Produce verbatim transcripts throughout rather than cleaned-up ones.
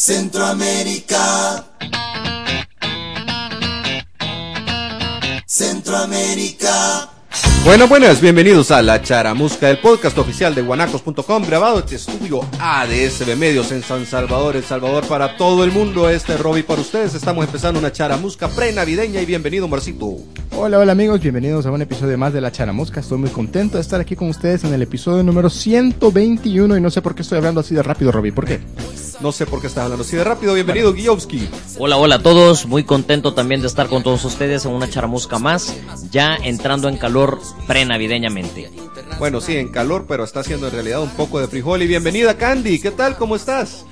Centroamérica. Centroamérica. Bueno, buenas, bienvenidos a La Charamusca, el podcast oficial de guanacos punto com, grabado en estudio A D S B Medios en San Salvador, El Salvador, para todo el mundo. Este es Robbie para ustedes. Estamos empezando una charamusca pre-navideña y bienvenido, Marcito. Hola, hola amigos, bienvenidos a un episodio más de La Charamusca. Estoy muy contento de estar aquí con ustedes en el episodio número ciento veintiuno y no sé por qué estoy hablando así de rápido, Robbie. ¿Por qué? No sé por qué estás hablando así de rápido. Bienvenido, bueno. Guiowski. Hola, hola a todos. Muy contento también de estar con todos ustedes en una charamusca más, ya entrando en calor pre-navideñamente. Bueno, sí, en calor, pero está haciendo en realidad un poco de frijol. Y bienvenida, Candy. ¿Qué tal? ¿Cómo estás?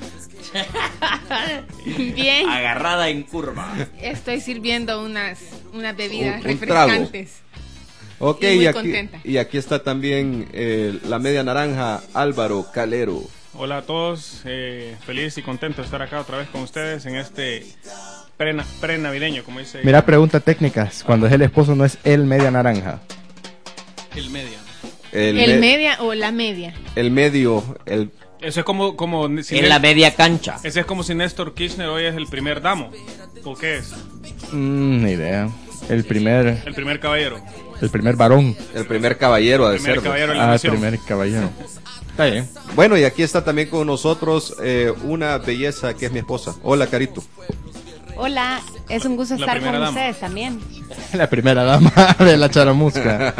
Bien. Agarrada en curva. Estoy sirviendo unas, unas bebidas un, un refrescantes. Trago. Ok, y, muy y, aquí, contenta. y aquí está también eh, la media naranja, Álvaro Calero. Hola a todos, eh, feliz y contento de estar acá otra vez con ustedes en este pre, pre-navideño, como dice. Mira, pregunta técnicas, cuando es el esposo no es el media naranja. El media. El, ¿El me- media o la media? El medio, el... Eso es como, como si En Nés- la media cancha. Ese es como si Néstor Kirchner hoy es el primer damo. ¿O qué es? Mmm, ni idea. El primer, El primer caballero. el primer varón. el primer caballero de El primer cerdo. caballero de la Ah, el nación. primer caballero. Está bien. Bueno, y aquí está también con nosotros eh, una belleza que es mi esposa. Hola, Carito. Hola, es un gusto La estar con primera dama. ustedes también. La primera dama de La Charamusca.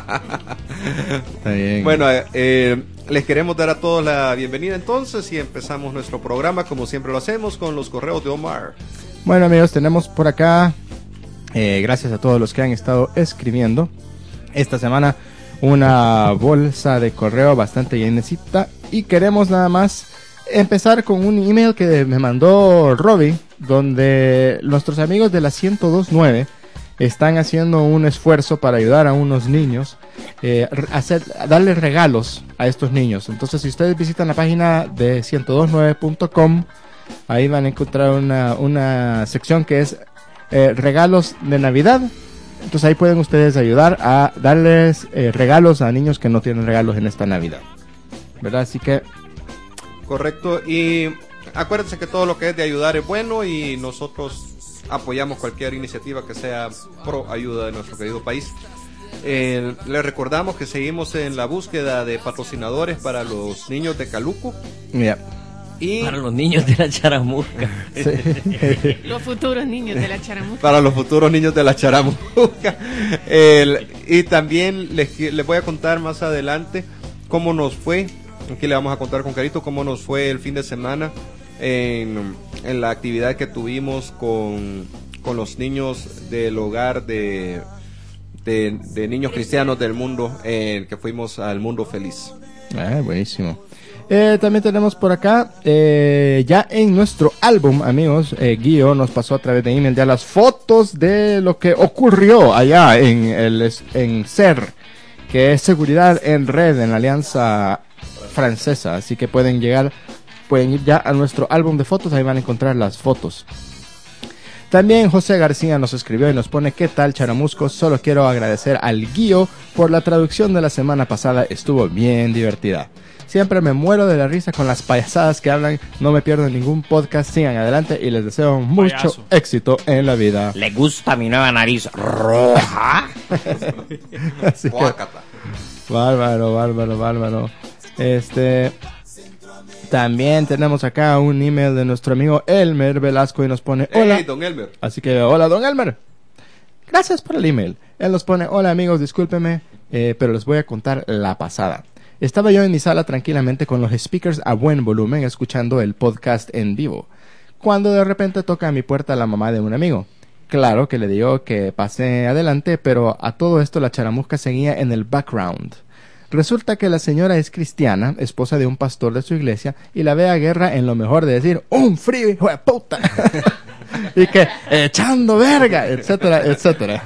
Está bien. Bueno, eh, eh, les queremos dar a todos la bienvenida entonces y empezamos nuestro programa como siempre lo hacemos con los correos de Omar. Bueno amigos, tenemos por acá, eh, gracias a todos los que han estado escribiendo esta semana, una bolsa de correo bastante llenecita y queremos nada más empezar con un email que me mandó Robbie, donde nuestros amigos de la ciento dos punto nueve están haciendo un esfuerzo para ayudar a unos niños, eh, hacer, darles regalos a estos niños. Entonces si ustedes visitan la página de ciento dos punto nueve punto com, ahí van a encontrar una, una sección que es eh, regalos de Navidad. Entonces ahí pueden ustedes ayudar a darles eh, regalos a niños que no tienen regalos en esta Navidad, ¿verdad? Así que Correcto, y acuérdense que todo lo que es de ayudar es bueno y nosotros apoyamos cualquier iniciativa que sea pro ayuda de nuestro querido país. Eh, les recordamos que seguimos en la búsqueda de patrocinadores para los niños de Caluco. mira, Y Para los niños de la charamusca. sí. Los futuros niños de la charamusca. para los futuros niños de la charamusca. El- y también les, qui- les voy a contar más adelante cómo nos fue. Aquí le vamos a contar con Carito cómo nos fue el fin de semana en, en la actividad que tuvimos con, con los niños del hogar de, de, de niños cristianos del mundo, eh, que fuimos al Mundo Feliz. Ah, buenísimo. Eh, también tenemos por acá, eh, ya en nuestro álbum, amigos, eh, Guío nos pasó a través de email ya las fotos de lo que ocurrió allá en el es- en C E R, que es Seguridad en Red, en la Alianza Francesa. Así que pueden llegar, pueden ir ya a nuestro álbum de fotos, ahí van a encontrar las fotos. También José García nos escribió y nos pone: ¿qué tal, charamuscos? Solo quiero agradecer al Guío por la traducción de la semana pasada, estuvo bien divertida. Siempre me muero de la risa con las payasadas que hablan, no me pierdo ningún podcast, sigan adelante y les deseo mucho Payaso. éxito en la vida. ¿Le gusta mi nueva nariz roja? Así que, Guácata. bárbaro, bárbaro, bárbaro. Este... También tenemos acá un email de nuestro amigo Elmer Velasco y nos pone: hola. Hey, don Elmer. Así que, hola, don Elmer. Gracias por el email. Él nos pone: hola amigos, discúlpeme, eh, pero les voy a contar la pasada. Estaba yo en mi sala tranquilamente con los speakers a buen volumen escuchando el podcast en vivo, cuando de repente toca a mi puerta la mamá de un amigo. Claro que le digo que pase adelante, pero a todo esto la charamusca seguía en el background. Resulta que la señora es cristiana, esposa de un pastor de su iglesia, y la ve a Guerra en lo mejor de decir: ¡un frío, hijo de puta! Y que, echando verga, etcétera, etcétera.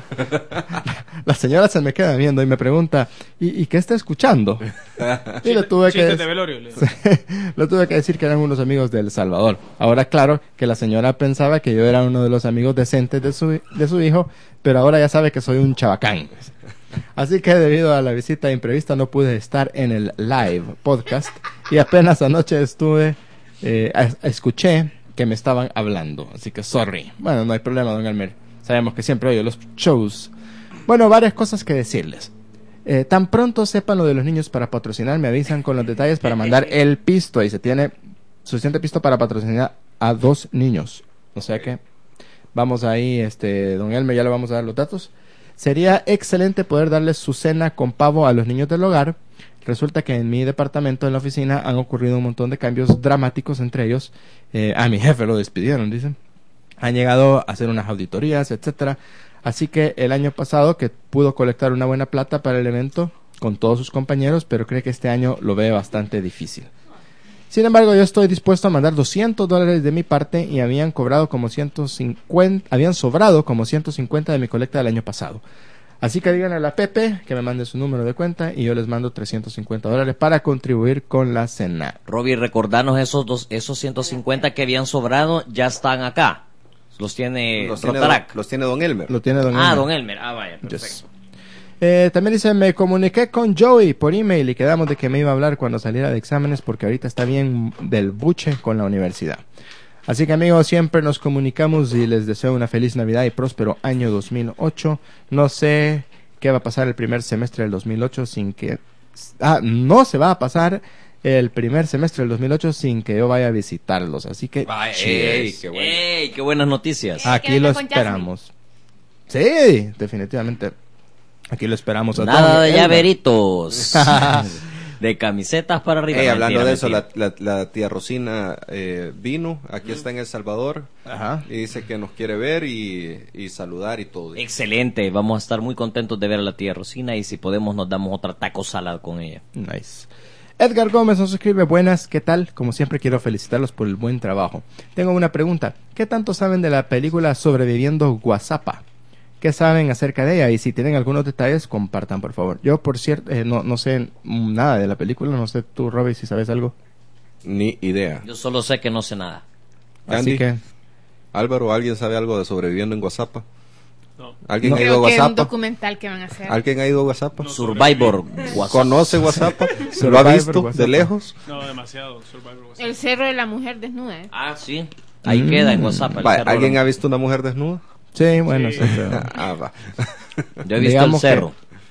La señora se me queda viendo y me pregunta: ¿y, y qué está escuchando? Y le tuve que Chistes de velorio. le- le tuve que decir que eran unos amigos de El Salvador. Ahora, claro, que la señora pensaba que yo era uno de los amigos decentes de su, de su hijo, pero ahora ya sabe que soy un chabacán. Así que debido a la visita imprevista no pude estar en el live podcast y apenas anoche estuve, eh, a- escuché que me estaban hablando. Así que sorry. Bueno, no hay problema, don Elmer. Sabemos que siempre oye los shows. Bueno, varias cosas que decirles. Eh, tan pronto sepan lo de los niños para patrocinar, me avisan con los detalles para mandar el pisto. Y se tiene suficiente pisto para patrocinar a dos niños. O sea que vamos ahí, este, don Elmer, ya le vamos a dar los datos. Sería excelente poder darles su cena con pavo a los niños del hogar. Resulta que en mi departamento, en la oficina, han ocurrido un montón de cambios dramáticos, entre ellos, eh, a mi jefe lo despidieron, dicen. Han llegado a hacer unas auditorías, etcétera. Así que el año pasado, que pudo colectar una buena plata para el evento con todos sus compañeros, pero cree que este año lo ve bastante difícil. Sin embargo, yo estoy dispuesto a mandar doscientos dólares de mi parte y habían cobrado como ciento cincuenta, habían sobrado como ciento cincuenta de mi colecta del año pasado. Así que díganle a la Pepe que me mande su número de cuenta y yo les mando trescientos cincuenta dólares para contribuir con la cena. Robbie, recordanos esos dos, esos ciento cincuenta que habían sobrado, ya están acá. Los tiene Los tiene, Rotarac. don, los tiene don Elmer. Lo tiene don Ah, Elmer. don Elmer. Ah, vaya, perfecto. Yes. Eh, también dice, me comuniqué con Joey por email y quedamos de que me iba a hablar cuando saliera de exámenes porque ahorita está bien del buche con la universidad. Así que amigos, siempre nos comunicamos y les deseo una feliz Navidad y próspero año dos mil ocho. No sé qué va a pasar el primer semestre del dos mil ocho sin que... Ah, no se va a pasar el primer semestre del dos mil ocho sin que yo vaya a visitarlos. Así que... Vaya, Ey, ey, qué bueno. ey, qué buenas noticias. Aquí que lo venga con esperamos. Sí, definitivamente. Aquí lo esperamos. a Nada don de Elmer. llaveritos. De camisetas para arriba. Ey, No, hablando mentira, de eso, mentira. la, la, la tía Rosina eh, vino, aquí está en El Salvador, Ajá. y dice que nos quiere ver y, y saludar y todo. Excelente, vamos a estar muy contentos de ver a la tía Rosina y si podemos nos damos otra taco salad con ella. Nice. Edgar Gómez nos escribe, buenas, ¿qué tal? Como siempre quiero felicitarlos por el buen trabajo. Tengo una pregunta, ¿qué tanto saben de la película Sobreviviendo Guasapa? ¿Qué saben acerca de ella? Y si tienen algunos detalles, compartan, por favor. Yo, por cierto, eh, no, no sé nada de la película, no sé tú, Robbie, si sabes algo. Ni idea. Yo solo sé que no sé nada. Así Andy, que... Álvaro, ¿alguien sabe algo de Sobreviviendo en WhatsApp? No. ¿Alguien No. ha ido a Creo que es un WhatsApp? documental que van a hacer. ¿Alguien ha ido a WhatsApp? No. Survivor. WhatsApp. ¿Conoce WhatsApp? ¿Lo ha Survivor visto WhatsApp. de lejos? No, demasiado. Survivor WhatsApp. El cerro de la mujer desnuda. ¿eh? Ah, sí. Ahí Mm. queda en WhatsApp. el Vaya, cerro. ¿alguien ha visto una mujer desnuda? Sí, bueno, Sí. sí, pero- Ah, va. Yo he visto Digamos el que- cerro.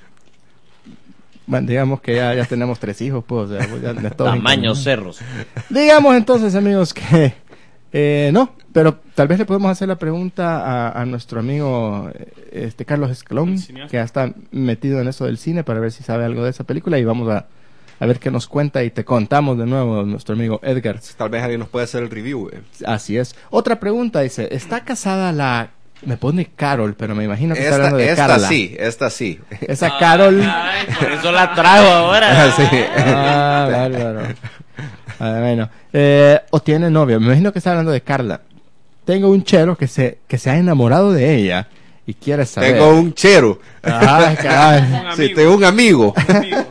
bueno, digamos que ya, ya tenemos tres hijos, pues, o sea, pues, ya de todos Tamaños incluidos. cerros. Digamos entonces, amigos, que eh, no, pero tal vez le podemos hacer la pregunta a, a nuestro amigo eh, este Carlos Escalón, El cineasta. que ya está metido en eso del cine, para ver si sabe algo de esa película y vamos a, a ver qué nos cuenta y te contamos de nuevo nuestro amigo Edgar. Tal vez alguien nos puede hacer el review. eh. Así es. Otra pregunta dice, ¿está casada la... Me pone Carol, pero me imagino que está Esta, hablando de esta Carla. sí, esta sí. Esa Carol... Ay, por eso la trajo ahora. Sí. Ah, bárbaro. Ah, bueno. Eh, o tiene novio. Me imagino que está hablando de Carla. Tengo un chero que se, que se ha enamorado de ella y quiere saber. Tengo un chero. Ay, caray. Un Sí, amigo. tengo un amigo. Un amigo.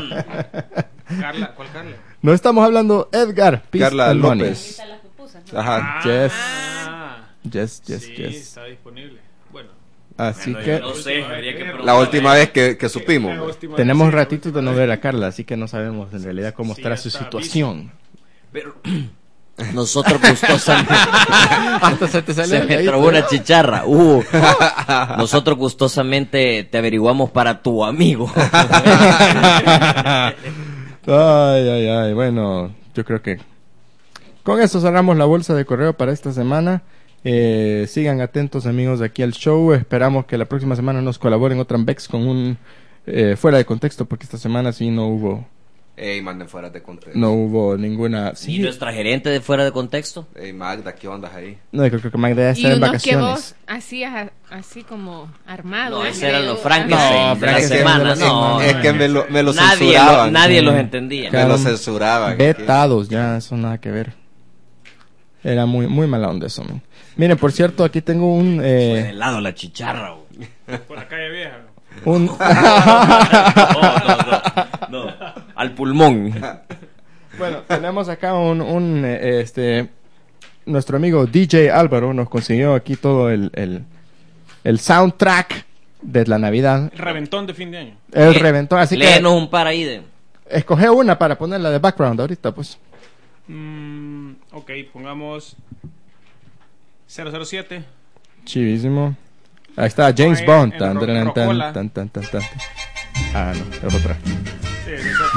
Mm. Carla, ¿cuál Carla? No estamos hablando Edgar. Peace Carla and money. López. Ajá. Yes. Ah, Yes, yes, sí, yes. está disponible. Bueno, Así Bueno, que yo no sé, habría que La última vez que, que supimos. la última tenemos vez, sí, la ratitos de última no vez. ver a Carla, así que no sabemos en realidad cómo Sí, estará ya su está situación. Pero nosotros gustosamente Hasta se te salió se el me dedito, trabó una ¿no? chicharra. Uh. Nosotros gustosamente te averiguamos para tu amigo. Ay, ay, ay. Bueno, yo creo que con eso cerramos la bolsa de correo para esta semana. Eh, sigan atentos, amigos, de aquí al show. Esperamos que la próxima semana nos colaboren otra Bex con un eh, fuera de contexto, porque esta semana sí no hubo Ey, manden fuera de contexto. no hubo ninguna. ¿Y Sí, nuestra gerente de fuera de contexto? Ey, Magda, ¿qué onda ahí? no, yo creo que Magda ya Y está en unos que vacaciones. vos hacías así como armado. No, ¿eh? ese eran los Creo. Frankenstein No, de la Frankenstein semana. de la No, semana. Es que me lo, me lo nadie, lo- censuraban. nadie Sí. los entendía. Me lo censuraban. Vetados, ya, eso nada que ver. Era muy muy mala onda eso, man. Miren, por cierto, aquí tengo un Fue de eh, lado la chicharra. güey. Por la calle vieja. un No, no, no, no. Al pulmón. bueno, tenemos acá un, un eh, este nuestro amigo D J Álvaro nos consiguió aquí todo el, el, el soundtrack de la Navidad, El reventón de fin de año. el Eh, reventón, así Léenos un par ahí de... que escoge una para ponerla de background ahorita, pues. Mm, ok, pongamos cero cero siete. Chivísimo. Ahí está James Ahí, Bond. en Tan, Ro- tan, tan, Rocola. tan, tan, tan, tan. Ah, no, es otra. Sí, es otra.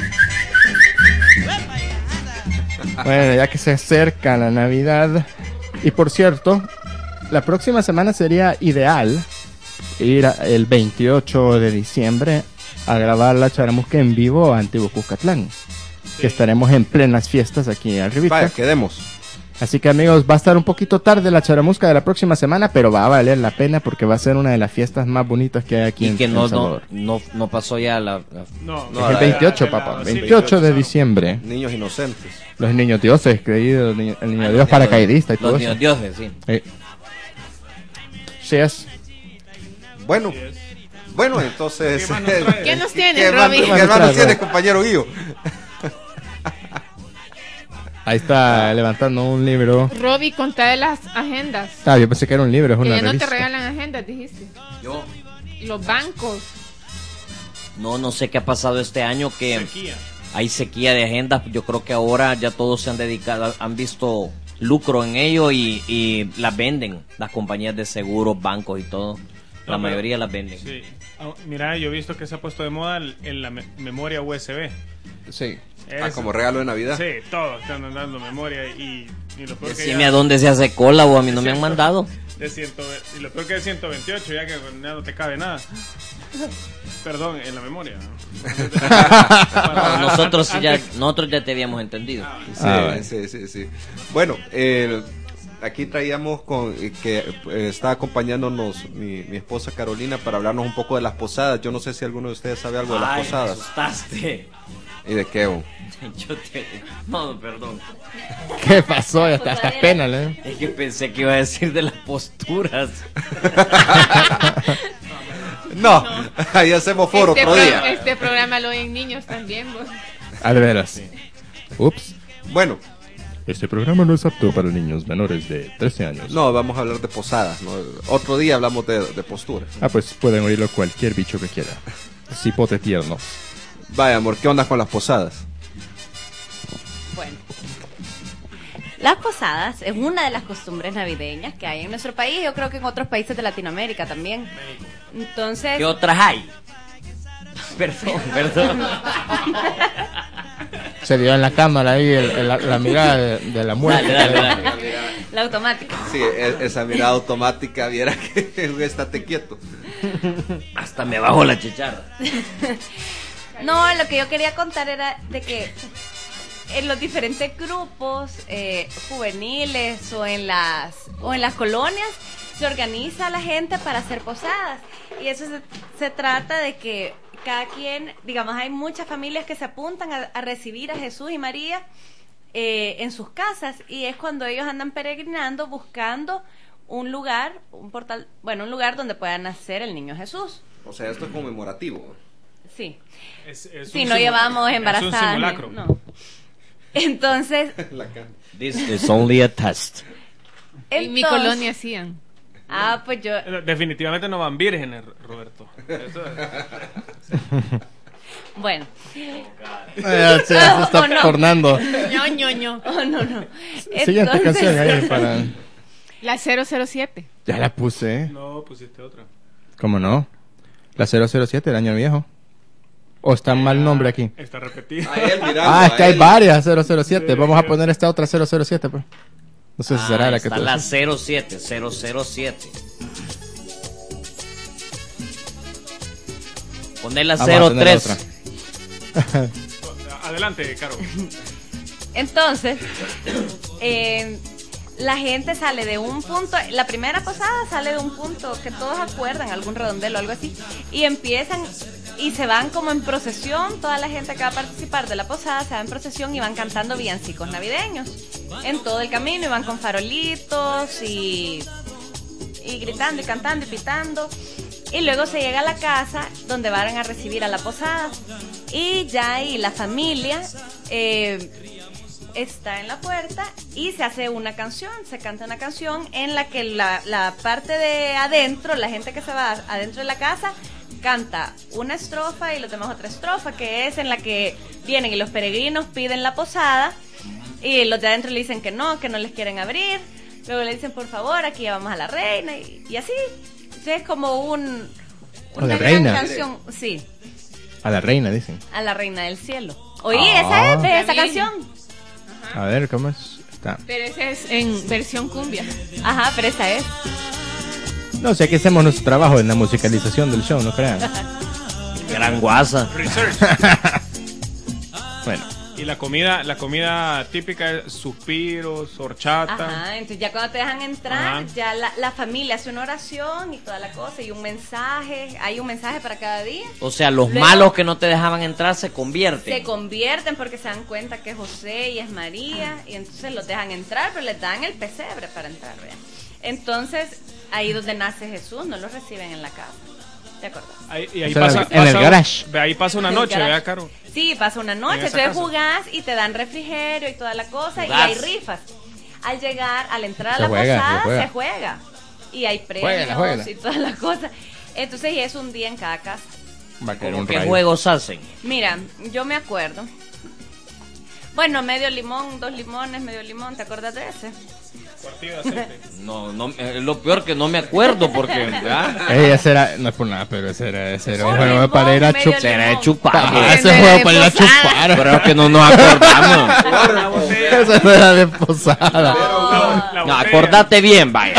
Bueno, ya que se acerca la Navidad. Y por cierto, la próxima semana sería ideal ir a- el veintiocho de diciembre a grabar la Charamusca en vivo a Antiguo Cuscatlán. Que estaremos en plenas fiestas aquí arribita. Vaya, quedemos. Así que amigos, va a estar un poquito tarde la Charamusca de la próxima semana, pero va a valer la pena porque va a ser una de las fiestas más bonitas que hay aquí Y en, que en no, no, Salvador. no, no pasó ya la... la- No, No, Es el la- veintiocho, de la papá. Basílica. veintiocho de diciembre. Niños inocentes. Los niños dioses, creído, el niño, el niño Ah, Dios los- paracaidista y todo Los eso. niños dioses, sí. Eh. Sí es. Bueno, bueno, entonces... ¿Qué más nos trae? ¿Qué nos ¿Qué- tienes, qué más- Robbie? ¿Qué más ¿Qué nos más tienes, trae? compañero Guillo? Ahí está levantando un libro. Robbie, contá de las agendas. Ah, yo pensé que era un libro, es Que una ya no revista. te regalan agendas, dijiste. Yo Los bancos. no, no sé qué ha pasado este año, que Sequía. hay sequía de agendas. Yo creo que ahora ya todos se han dedicado, han visto lucro en ello y, y las venden. Las compañías de seguros, bancos y todo. La No, pero- mayoría las venden. Sí. Ah, mira, yo he visto que se ha puesto de moda el- en la me- memoria U S B. Sí. Ah, Eso. como regalo de Navidad. Sí, todos están dando memoria y, y lo peor que Decime ya- a dónde se hace cola o a mí no me han Cierto. mandado. de ciento, y lo peor que es ciento veintiocho, ya que ya no te cabe nada. Perdón, en la memoria. ¿no? Para- No, nosotros sí ya, antes- nosotros ya te habíamos entendido. Sí, Ah, bueno. sí, sí, sí. Bueno, el- aquí traíamos con eh, que eh, está acompañándonos mi, mi esposa Carolina para hablarnos un poco de las posadas. Yo no sé si alguno de ustedes sabe algo de las Ay, me posadas. asustaste. ¿Y de qué? Bo? Yo te... No, perdón. ¿Qué pasó? Hasta, hasta pena, ¿eh? Es que pensé que iba a decir de las posturas. No, ahí hacemos foro este, otro pro- día. este programa lo ven niños también, vos. A de veras. Ups. Bueno, Este programa no es apto para niños menores de trece años. no, vamos a hablar de posadas. ¿no? Otro día hablamos de, de posturas. Ah, pues pueden oírlo cualquier bicho que quiera. Cipote tierno. Vaya, amor, ¿qué onda con las posadas? Bueno. Las posadas es una de las costumbres navideñas que hay en nuestro país, yo creo que en otros países de Latinoamérica también. Entonces, ¿Qué otras hay? Perdón, perdón. Se dio en la cámara ahí el- el- la, la mirada de, de la muerte. Dale, dale, dale. la automática. Sí, e- esa mirada automática, viera que estate quieto. Hasta me bajo la chicharra. No, lo que yo quería contar era de que en los diferentes grupos eh, juveniles o en las o en las colonias se organiza la gente para hacer posadas y eso se, se trata de que cada quien, digamos, hay muchas familias que se apuntan a, a recibir a Jesús y María eh, en sus casas y es cuando ellos andan peregrinando buscando un lugar, un portal, bueno, un lugar donde pueda nacer el niño Jesús. O sea, esto es conmemorativo. Sí. Es, es Si un no simu- llevamos es un embarazadas. simulacro. No. Entonces, La ca- This is only a test. En mi entonces- colonia hacían. Ah, pues yo. Definitivamente no van vírgenes, Roberto. Eso es- Bueno. Eh, se, se está Oh, no. tornando. ño, ño, ño. Oh, no, no. Siguiente Entonces- canción ahí para... La cero cero siete. Ya la puse, ¿eh? No, pusiste otra. ¿Cómo no? La cero cero siete, el año viejo. ¿O está mal nombre aquí? Está repetida. A él mirando. Ah, es que a hay él. varias cero cero siete. Sí, Vamos a sí. poner esta otra cero cero siete, pues. No sé si será Ah, la que está tú la decís. cero siete, cero cero siete. Poner la Vamos a cero tener tres. otra. Adelante, Caro. Entonces, eh, la gente sale de un punto, la primera posada sale de un punto que todos acuerdan, algún redondel o algo así, y empiezan y se van como en procesión, toda la gente que va a participar de la posada se va en procesión y van cantando villancicos navideños en todo el camino, y van con farolitos y, y gritando y cantando y pitando. Y luego se llega a la casa donde van a recibir a la posada. Y ya ahí la familia eh, está en la puerta y se hace una canción, se canta una canción en la que la, la parte de adentro, la gente que se va adentro de la casa, canta una estrofa y los demás otra estrofa, que es en la que vienen y los peregrinos piden la posada y los de adentro le dicen que no, que no les quieren abrir. Luego le dicen, por favor, aquí llevamos a la reina, y, y así. Entonces es como un... ¿A la Una gran reina? canción, sí, A la reina, dicen. a la reina del cielo. Oye, Ah. esa es, ve, esa También. canción. A ver, ¿cómo es? Está. Pero ese es en versión cumbia. Ajá, pero esa es. No sé, aquí hacemos nuestro trabajo en la musicalización del show, no crean. Gran guasa. Research. Bueno, Y la comida, la comida típica es suspiros, horchata. Ajá, entonces ya cuando te dejan entrar, Ajá. ya la, la familia hace una oración y toda la cosa, y un mensaje, hay un mensaje para cada día. O sea, los Luego- malos que no te dejaban entrar se convierten. Se convierten porque se dan cuenta que es José y es María, y entonces los dejan entrar, pero les dan el pesebre para entrar, ¿vean? Entonces, ahí donde nace Jesús, no lo reciben en la casa. ¿Te acuerdas? Ahí, y ahí O sea, pasa, en el pasa- garage. ve, ahí pasa una En el noche, garage. vea, Caro. Sí, pasa una noche, En esa entonces casa. jugás y te dan refrigerio y toda la cosa, y Jugás. hay rifas. Al llegar, al entrar a Se la juega, se posada, juega. se juega. Y hay premios Juégala, juégala. y toda la cosa. Entonces, y es un día en cada casa. va a caer ¿Cómo un qué rayo. juegos hacen? Mira, yo me acuerdo. Bueno, medio limón, dos limones, medio limón, ¿te acuerdas de ese? Partido de aceite. No, no, eh, lo peor que no me acuerdo porque ¿verdad? Ey, ese era, no es por nada, pero ese era, ese era un Un juego limón, para ir a medio chupar. Será de limón. chupar. Ah, ese Ese juego de para ir a posada. chupar. Pero que no nos acordamos. La botella. Eso no era de posada. La No, botella. acordate bien, vaya.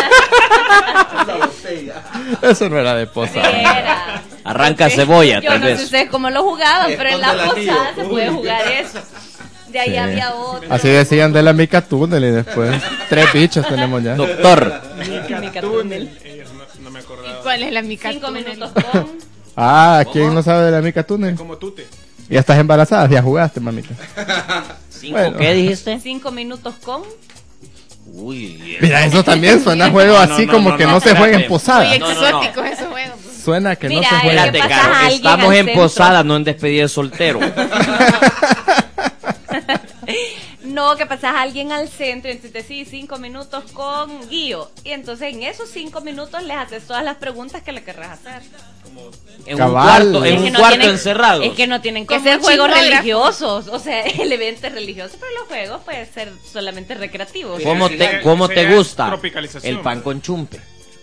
Eso no era de Sí, posada. era. Arranca Sí. cebolla, Yo tal no sé vez. ustedes cómo lo jugaban, pero en la Esconde el anillo. posada se puede jugar eso. De ahí Sí. había otro. Así decían de la Mica Túnel y después tres bichos tenemos ya. Doctor, Mica Túnel. Túnel. Ellos no, no me acordaba. ¿Cuál es la mica? Cinco túnel? minutos con. Ah, ¿quién no sabe de la Mica Túnel? Como tute. Ya estás embarazada, ya jugaste, mamita. ¿cinco Bueno. qué dijiste? Cinco minutos con. Uy, Mira, eso también suena a juego No, no, así no, como no, que no, no se juega en espérate. posada. Muy No, no, no. exóticos esos juegos. Suena que no Mira, se juega. ¿qué espérate, pasa a Caro. alguien Estamos al en centro? posada, no en despedida de soltero. No, que pasas a alguien al centro y entonces sí, cinco minutos con Guío. Y entonces en esos cinco minutos les haces todas las preguntas que le querrás hacer. En Cabal. un cuarto, en Es que un no cuarto tienen- encerrado. Es que no tienen que Como ser juegos chismógrafo. religiosos. O sea, el evento es religioso, pero los juegos pueden ser solamente recreativos. ¿Cómo Sí, te, sí, cómo sí, te es gusta tropicalización. el pan con chumpe?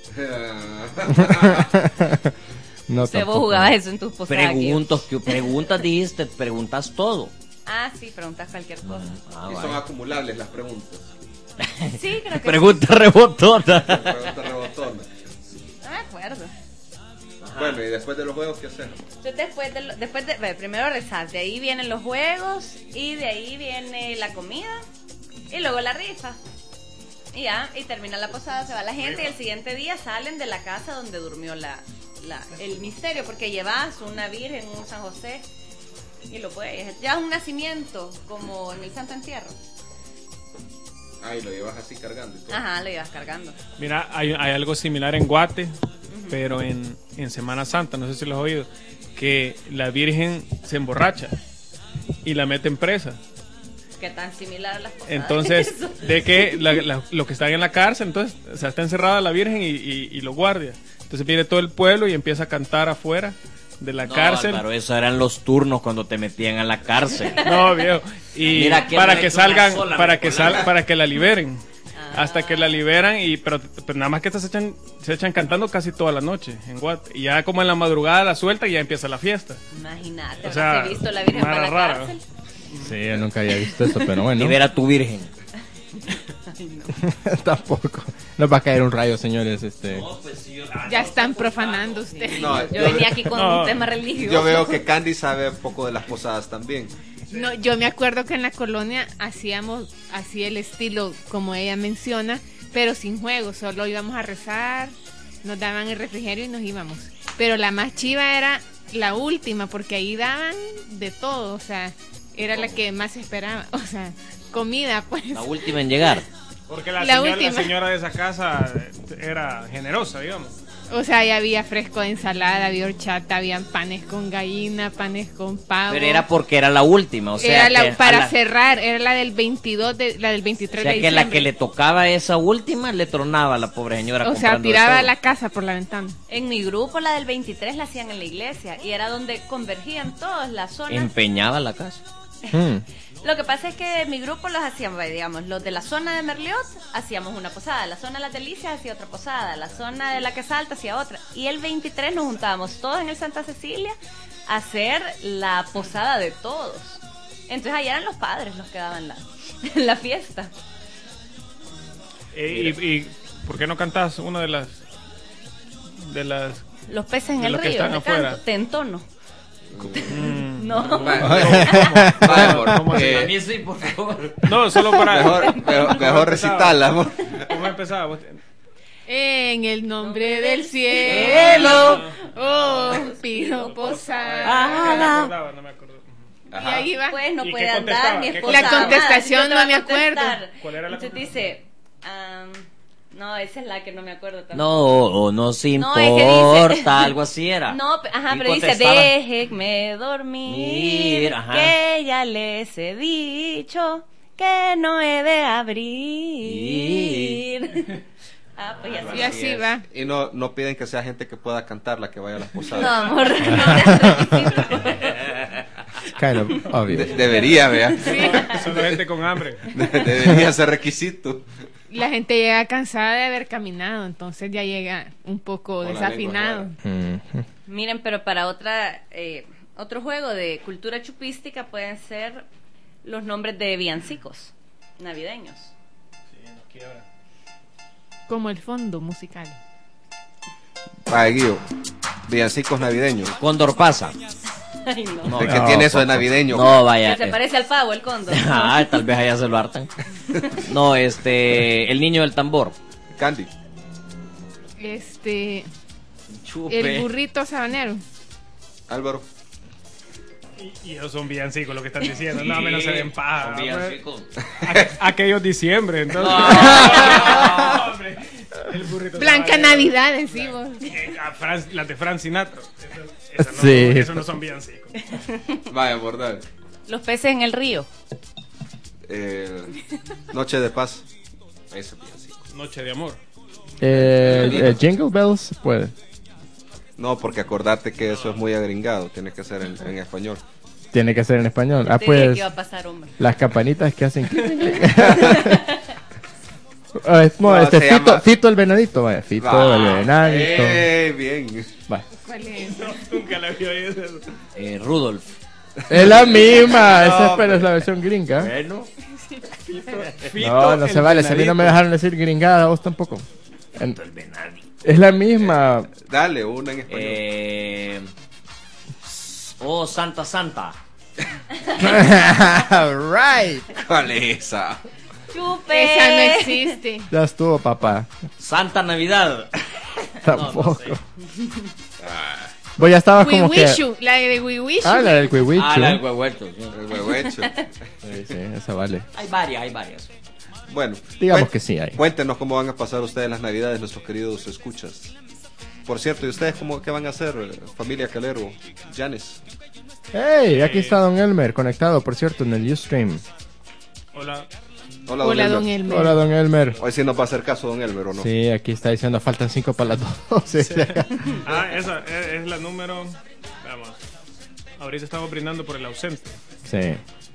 No, O sea, vos tampoco. jugabas eso en tus posadas. Guío. Preguntas, que preguntas dijiste, preguntas todo. Ah, sí, preguntas cualquier cosa. Ah, Y son vaya. acumulables las preguntas. Sí, creo que Pregunta rebotona. Preguntas rebotonas. sí. No me acuerdo. Bueno, y después de los juegos, ¿qué hacemos? Entonces después de, lo- después de ve, primero rezar, de ahí vienen los juegos y de ahí viene la comida y luego la rifa. Y ya, y termina la posada, se va la gente y el siguiente día salen de la casa donde durmió la, la el misterio, porque llevas una virgen, un San José y lo puedes. Ya es un nacimiento como en el Santo Entierro. Ah, y lo llevas así cargando y todo. Ajá, lo llevas cargando. Mira, hay, hay algo similar en Guate, pero en, en Semana Santa, no sé si lo has oído, que la Virgen se emborracha y la meten presa. Que tan similar a las posadas. Entonces, de que la- la- los que están en la cárcel, entonces, o sea, está encerrada la Virgen y, y, y los guardias. Entonces viene todo el pueblo y empieza a cantar afuera de la No, cárcel. Álvaro, eso eran los turnos cuando te metían a la cárcel. No, viejo. Y Mira que para no he que hecho una salgan, sola para que mezcolana. sal, para que la liberen. Ah. Hasta que la liberan y pero, pero nada más que estas se echan, se echan cantando casi toda la noche en Guate. Y ya como en la madrugada la suelta y ya empieza la fiesta. Imagínate, O sea, ¿has visto la Virgen rara, para la rara. cárcel? Sí, yo nunca había visto eso, pero bueno. Libera a tu virgen. Tampoco. Nos va a caer un rayo, señores. Este. Ya están profanando ustedes. No, Yo venía aquí con No. un tema religioso. Yo veo que Candy sabe un poco de las posadas también. No, yo me acuerdo que en la colonia hacíamos así el estilo como ella menciona, pero sin juego, solo íbamos a rezar, nos daban el refrigerio y nos íbamos. Pero la más chiva era la última, porque ahí daban de todo, o sea, era la que más esperaba, o sea, comida, pues. La última en llegar. Porque la, La señora, la última. señora de esa casa era generosa, digamos. O sea, ahí había fresco de ensalada, había horchata, habían panes con gallina, panes con pavo. Pero era porque era la última, o sea, Era la- que a para la- cerrar, era la del veintidós, de, la del veintitrés o sea, de que la diciembre. que le tocaba esa última le tronaba a la pobre señora. O sea, comprando de tiraba todo. la casa por la ventana. En mi grupo, la del veintitrés la hacían en la iglesia y era donde convergían todas las zonas. Empeñaba la casa. Mm. Lo que pasa es que mi grupo los hacíamos, digamos, los de la zona de Merliot hacíamos una posada, la zona de Las Delicias hacía otra posada, la zona de La Quesalta hacía otra. Y el veintitrés nos juntábamos todos en el Santa Cecilia a hacer la posada de todos. Entonces allá eran los padres los que daban la, la fiesta. Eh, y, y ¿por qué no cantas una de las de las Los peces en de el los que río, están me afuera? canto, te entono. Mm, No. Vaya, amor, ¿Cómo eh, A mí sí, por favor. no, solo para mejor, mejor, mejor recitarla, amor. ¿Cómo empezaba? Vos- En el nombre del cielo, oh, pido posada. No me acordaba, no me acordaba. Y ahí va. Pues no ¿Y puede qué andar contestaba? mi ¿Qué esposa. La contestación amada, no yo te me voy a acuerdo. contestar. ¿Cuál era la Entonces dice, am, no, esa es la que no me acuerdo tampoco. No, no se No, es que dice- importa, algo así era. No, pe- ajá, Y pero dice, contestaba. déjenme dormir, Mir, ajá. que ya les he dicho que no he de abrir. Ah, pues ya Y sí. así es. va. Y no, no piden que sea gente que pueda cantar la que vaya a las No, posadas. amor, no seas requisito. Kind of obvious. De- debería, vea. Solo gente con hambre. De- debería ser requisito. La gente llega cansada de haber caminado, entonces ya llega un poco Con la desafinado. lengua Mhm. Miren, pero para otra eh, otro juego de cultura chupística pueden ser los nombres de villancicos navideños. Como el fondo musical. Vaya, Guío. Villancicos navideños. Cóndor pasa. Ay, no. No, ¿De qué no, tiene eso de papá. navideño? No, vaya. Que se eh. parece al pavo, el cóndor. Ah, tal vez allá se lo hartan. No, este, el niño del tambor. Candy. Este, Chupe. el burrito sabanero. Álvaro. Y, y ellos son villancicos lo que están diciendo. No, menos se den paja. Son hombre. villancicos. Aqu- Aquellos diciembre, entonces. No. No, hombre. El burrito Blanca sabanero. Navidad, decimos. Eh, a Fran- Las de Frank Sinatra. Esas- esas no, Sí. Esos no son villancicos. Vaya, bordar. Los peces en el río. Eh, Noche de Paz. Ese villancico. Noche de amor. Eh, eh, Jingle Bells se puede. No, porque acordate que eso es muy agringado. Tiene que ser en, en español. Tiene que ser en español. Ah, Te dije pues que iba a pasar, hombre. las campanitas que hacen. Ah, es- no, No, este se Fito, llama- Fito el venadito, vaya. Fito Va. el venadito. Eh, bien. Va. ¿Cuál es? No, nunca la había oído eso. Eh, Rudolf. Es la misma, esa es, No, pero es la versión gringa. Bueno. No, no se vale, si a mí no me dejaron decir gringada, vos tampoco. En- es la misma. Dale, una en español. Eh, oh, Santa Santa. Right. ¿Cuál es esa? ¡Chupe! Esa no existe. Ya estuvo, papá. Santa Navidad. Tampoco. sé. Vos ya estabas We como que. Wish You, la de We Wish Ah, You. la del Cuihuichu. Ah, la del huehuecho. El huehuecho. Sí, sí, esa vale. Hay varias, hay varias. Bueno, Digamos cuen- que sí hay. Cuéntenos cómo van a pasar ustedes las navidades, nuestros queridos escuchas. Por cierto, ¿y ustedes cómo, qué van a hacer, eh, familia Calero? Janes. Hey, aquí está Don Elmer conectado, por cierto, en el Ustream. Hola. Hola, Hola, don don Elmer. Elmer. Hola, Don Elmer. Hoy sí nos va a hacer caso don Elmer, ¿o no? Sí, aquí está diciendo faltan cinco para las doce. Ah, esa es, es la número. Vamos. Ahorita estamos brindando por el ausente. Sí.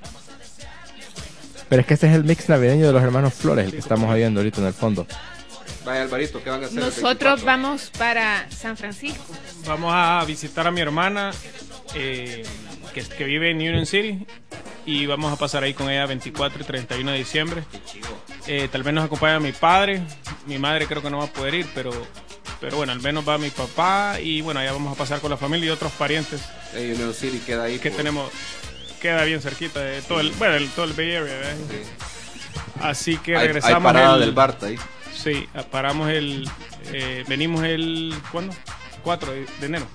Pero es que este es el mix navideño de los hermanos Flores, el que estamos viendo ahorita en el fondo. Vaya, Alvarito, ¿qué van a hacer? el Nosotros veinticuatro? vamos para San Francisco. Vamos a visitar a mi hermana eh, que, que vive en Union City y vamos a pasar ahí con ella veinticuatro y treinta y uno de diciembre. Eh, tal vez nos acompaña mi padre, mi madre creo que no va a poder ir, pero pero bueno, al menos va mi papá y bueno, allá vamos a pasar con la familia y otros parientes Eh, Union City queda ahí. que por- tenemos, queda bien cerquita de todo el, bueno, el- todo el Bay Area, ¿verdad? Sí. Así que Hay, hay regresamos parada el- del Barta ahí. Sí, paramos el, eh, venimos el, ¿cuándo? cuatro de, de enero.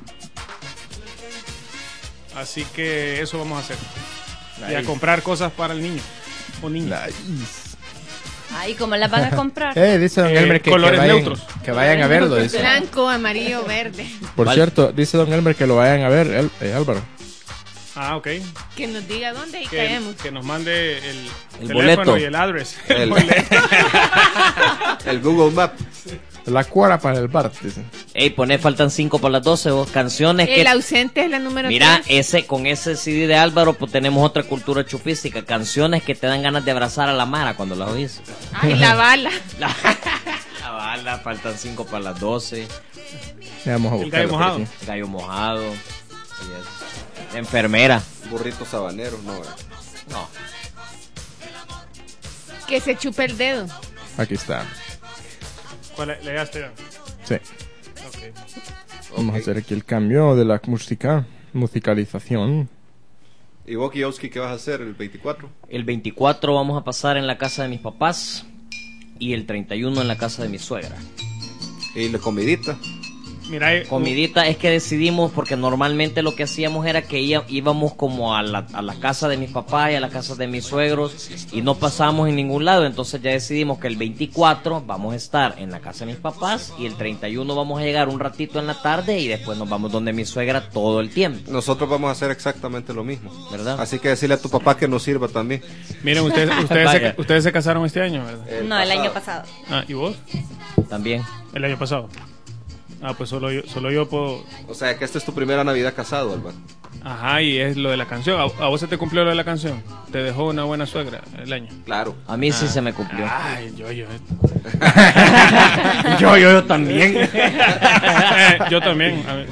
Así que eso vamos a hacer. Y a Nice. comprar cosas para el niño o niña. Ay, ¿cómo las van a comprar? Eh, dice Don Eh, Elmer que, que colores vayan, neutros. que vayan a verlo. Dice. Blanco, amarillo, verde. Por Vale. cierto, dice Don Elmer que lo vayan a ver, el- eh, Álvaro. Ah, ok. Que nos diga dónde y Que, caemos. que nos mande el, El teléfono boleto. y el address. El- boleto. El Google Map. La cuara para el bar, dicen. Ey, poné, faltan cinco para las doce, vos. Canciones que... El ausente es la número Mira, tres. ese, con ese C D de Álvaro, pues tenemos otra cultura chupística. Canciones que te dan ganas de abrazar a la Mara cuando las oís. Ay, la bala. La, la bala, faltan cinco para las doce. Ya vamos a El buscarlo gallo por mojado. aquí. Gallo mojado. Así es. Enfermera. Burritos sabaneros, no. eh. No. Que se chupe el dedo. Aquí está. ¿Cuál le le daste? Sí. Ok. Vamos a Ok. hacer aquí el cambio de la música. Musicalización. ¿Y vos, Kioski, qué vas a hacer el veinticuatro? El veinticuatro vamos a pasar en la casa de mis papás. Y el treinta y uno en la casa de mi suegra. ¿Y la comidita? Mira, eh, Comidita es que decidimos, porque normalmente lo que hacíamos era que ia- íbamos como a la, a la casa de mis papás y a la casa de mis suegros y no pasábamos en ningún lado. Entonces ya decidimos que el veinticuatro vamos a estar en la casa de mis papás y el treinta y uno vamos a llegar un ratito en la tarde y después nos vamos donde mi suegra todo el tiempo, Nosotros vamos a hacer exactamente lo mismo. ¿verdad? Así que decirle a tu papá que nos sirva también. miren, ustedes, ustedes, Vaya. se, ustedes se casaron este año, ¿verdad? No, el año pasado. Ah, ¿y vos? También. El año pasado. Ah, pues solo yo, solo yo puedo... O sea, que esta es tu primera Navidad casado, Álvaro. Ajá, y es lo de la canción. ¿A, a vos se te cumplió lo de la canción? ¿Te dejó una buena suegra el año? Claro. A mí sí se me cumplió. Ay, yo, yo. yo, yo, yo también. yo también. A ver.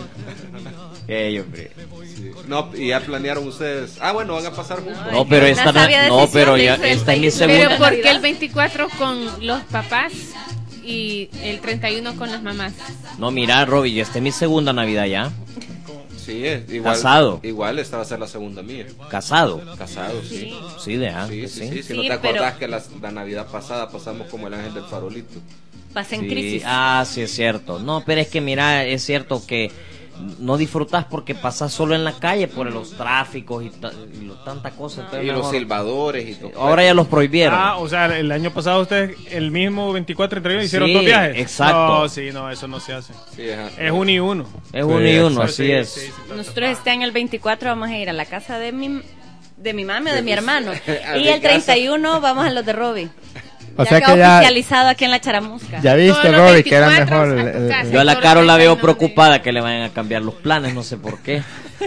Ey, hombre. No, y ya planearon ustedes. Ah, bueno, van a pasar juntos. No, pero Una esta no, sabia no, decisión pero de ya, irse del esta es mi país. segunda. Pero ¿por qué Navidad. el veinticuatro con los papás y el treinta y uno con las mamás? No, mira, Robbie, ya esta es mi segunda Navidad ya. Sí, es igual. Casado. Igual, esta va a ser la segunda mía. Casado. Casado, sí. Sí, de ah, Sí, que sí, sí. sí. Si no Sí, te acordás pero- que la, la Navidad pasada pasamos como el ángel del farolito. Pasé en Sí, crisis. ah, sí es cierto. No, pero es que mira, es cierto que no disfrutás porque pasás solo en la calle por los tráficos y, ta- y lo- tanta cosa. entonces Y los mejor- silbadores y todo. Ahora ya los prohibieron. Ah, o sea, el año pasado ustedes, el mismo veinticuatro y treinta y uno, hicieron Sí, dos viajes. exacto. No, sí, no, eso no se hace. Sí, ajá. Es uno y uno. Es uno y Sí, uno, exacto. así Sí, es. sí, sí, sí. Nosotros este año el veinticuatro vamos a ir a la casa de mi de mi mami o de mi hermano. A Y mi el treinta y uno vamos a los de Robbie. O ya sea quedó que ya- oficializado aquí en la Charamusca. Ya viste, Todos los Robbie, que era veinticuatro mejor. a el- tu el- casa. Yo a la Solo Caro la veo treinta y uno preocupada que le vayan a cambiar los planes, no sé por qué.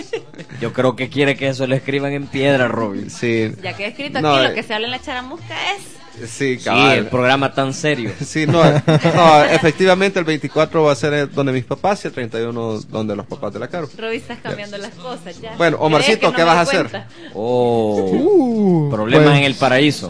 Yo creo que quiere que eso lo escriban en piedra, Robin. Sí, Ya que he escrito No, aquí, eh. lo que se habla en la Charamusca es... sí, Sí, cabal. el programa tan serio. Sí, no, no, efectivamente el veinticuatro va a ser donde mis papás y el treinta y uno donde los papás de la Caro. Robbie, estás cambiando las cosas ya. Bueno, Omarcito, ¿Crees que ¿qué no vas me a doy hacer? cuenta? Oh, Uh, problemas pues, en el paraíso.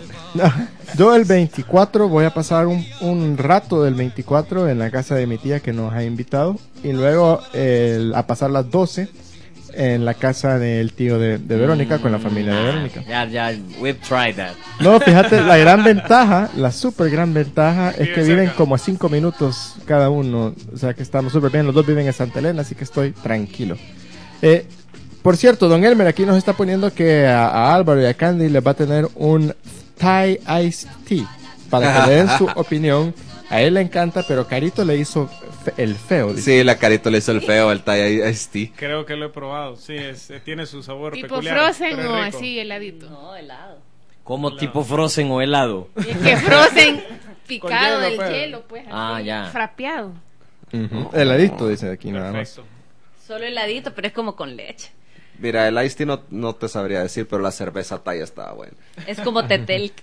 Yo el veinticuatro voy a pasar un, un rato del veinticuatro en la casa de mi tía que nos ha invitado y luego el- a pasar las doce en la casa del tío de, de Verónica con la familia de Verónica. Ya, ya, we've tried that. No, fíjate, la gran ventaja, la super gran ventaja es Vive que viven cerca. como a cinco minutos cada uno. O sea que estamos súper bien. Los dos viven en Santa Elena, así que estoy tranquilo. Eh, por cierto, don Elmer aquí nos está poniendo que a, a Álvaro y a Candy les va a tener un Thai Iced Tea para que le den su opinión. A él le encanta, pero Carito le hizo fe- el feo. dice. Sí, la Carito le hizo el feo al Thai Iced Tea. Creo que lo he probado. Sí, es, eh, tiene su sabor Tipo peculiar. Frozen pero o es rico. así heladito. No, helado. Como tipo Frozen o helado. Es que Frozen picado hielo, del pues. hielo, pues. Ah, así, ya. Frapeado. Ujú. Heladito, dice aquí nada más. Perfecto. Solo heladito, pero es como con leche. Mira, el Iced Tea no, no te sabría decir, pero la cerveza Thai estaba buena. Es como tetel.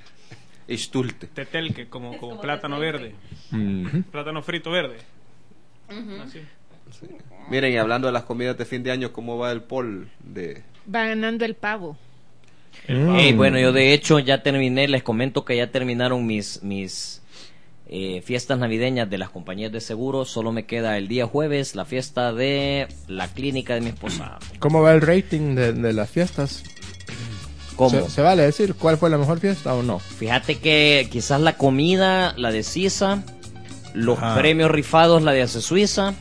Y Stulte. Tetelque, como, como como plátano tetelque. verde. Ujú. Plátano frito verde. Así. Miren, y hablando de las comidas de fin de año, ¿cómo va el poll de...? Va ganando el pavo. Mm. Hey, bueno, yo de hecho ya terminé, les comento que ya terminaron mis mis eh, fiestas navideñas de las compañías de seguros. Solo me queda el día jueves la fiesta de la clínica de mi esposa. ¿Cómo va el rating de, de las fiestas? ¿Cómo? ¿Se, se vale decir cuál fue la mejor fiesta o no? Fíjate que quizás la comida, la de Sisa, los Ajá. premios rifados, la de Hace Suiza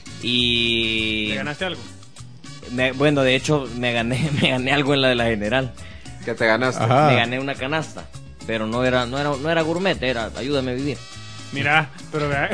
y ¿Te ganaste algo? me- bueno, de hecho me gané me gané algo en la de la general. ¿Qué te ganaste? Ajá. Me gané una canasta, pero no era no era no era gourmet, era ayúdame a vivir. Mira, pero vea.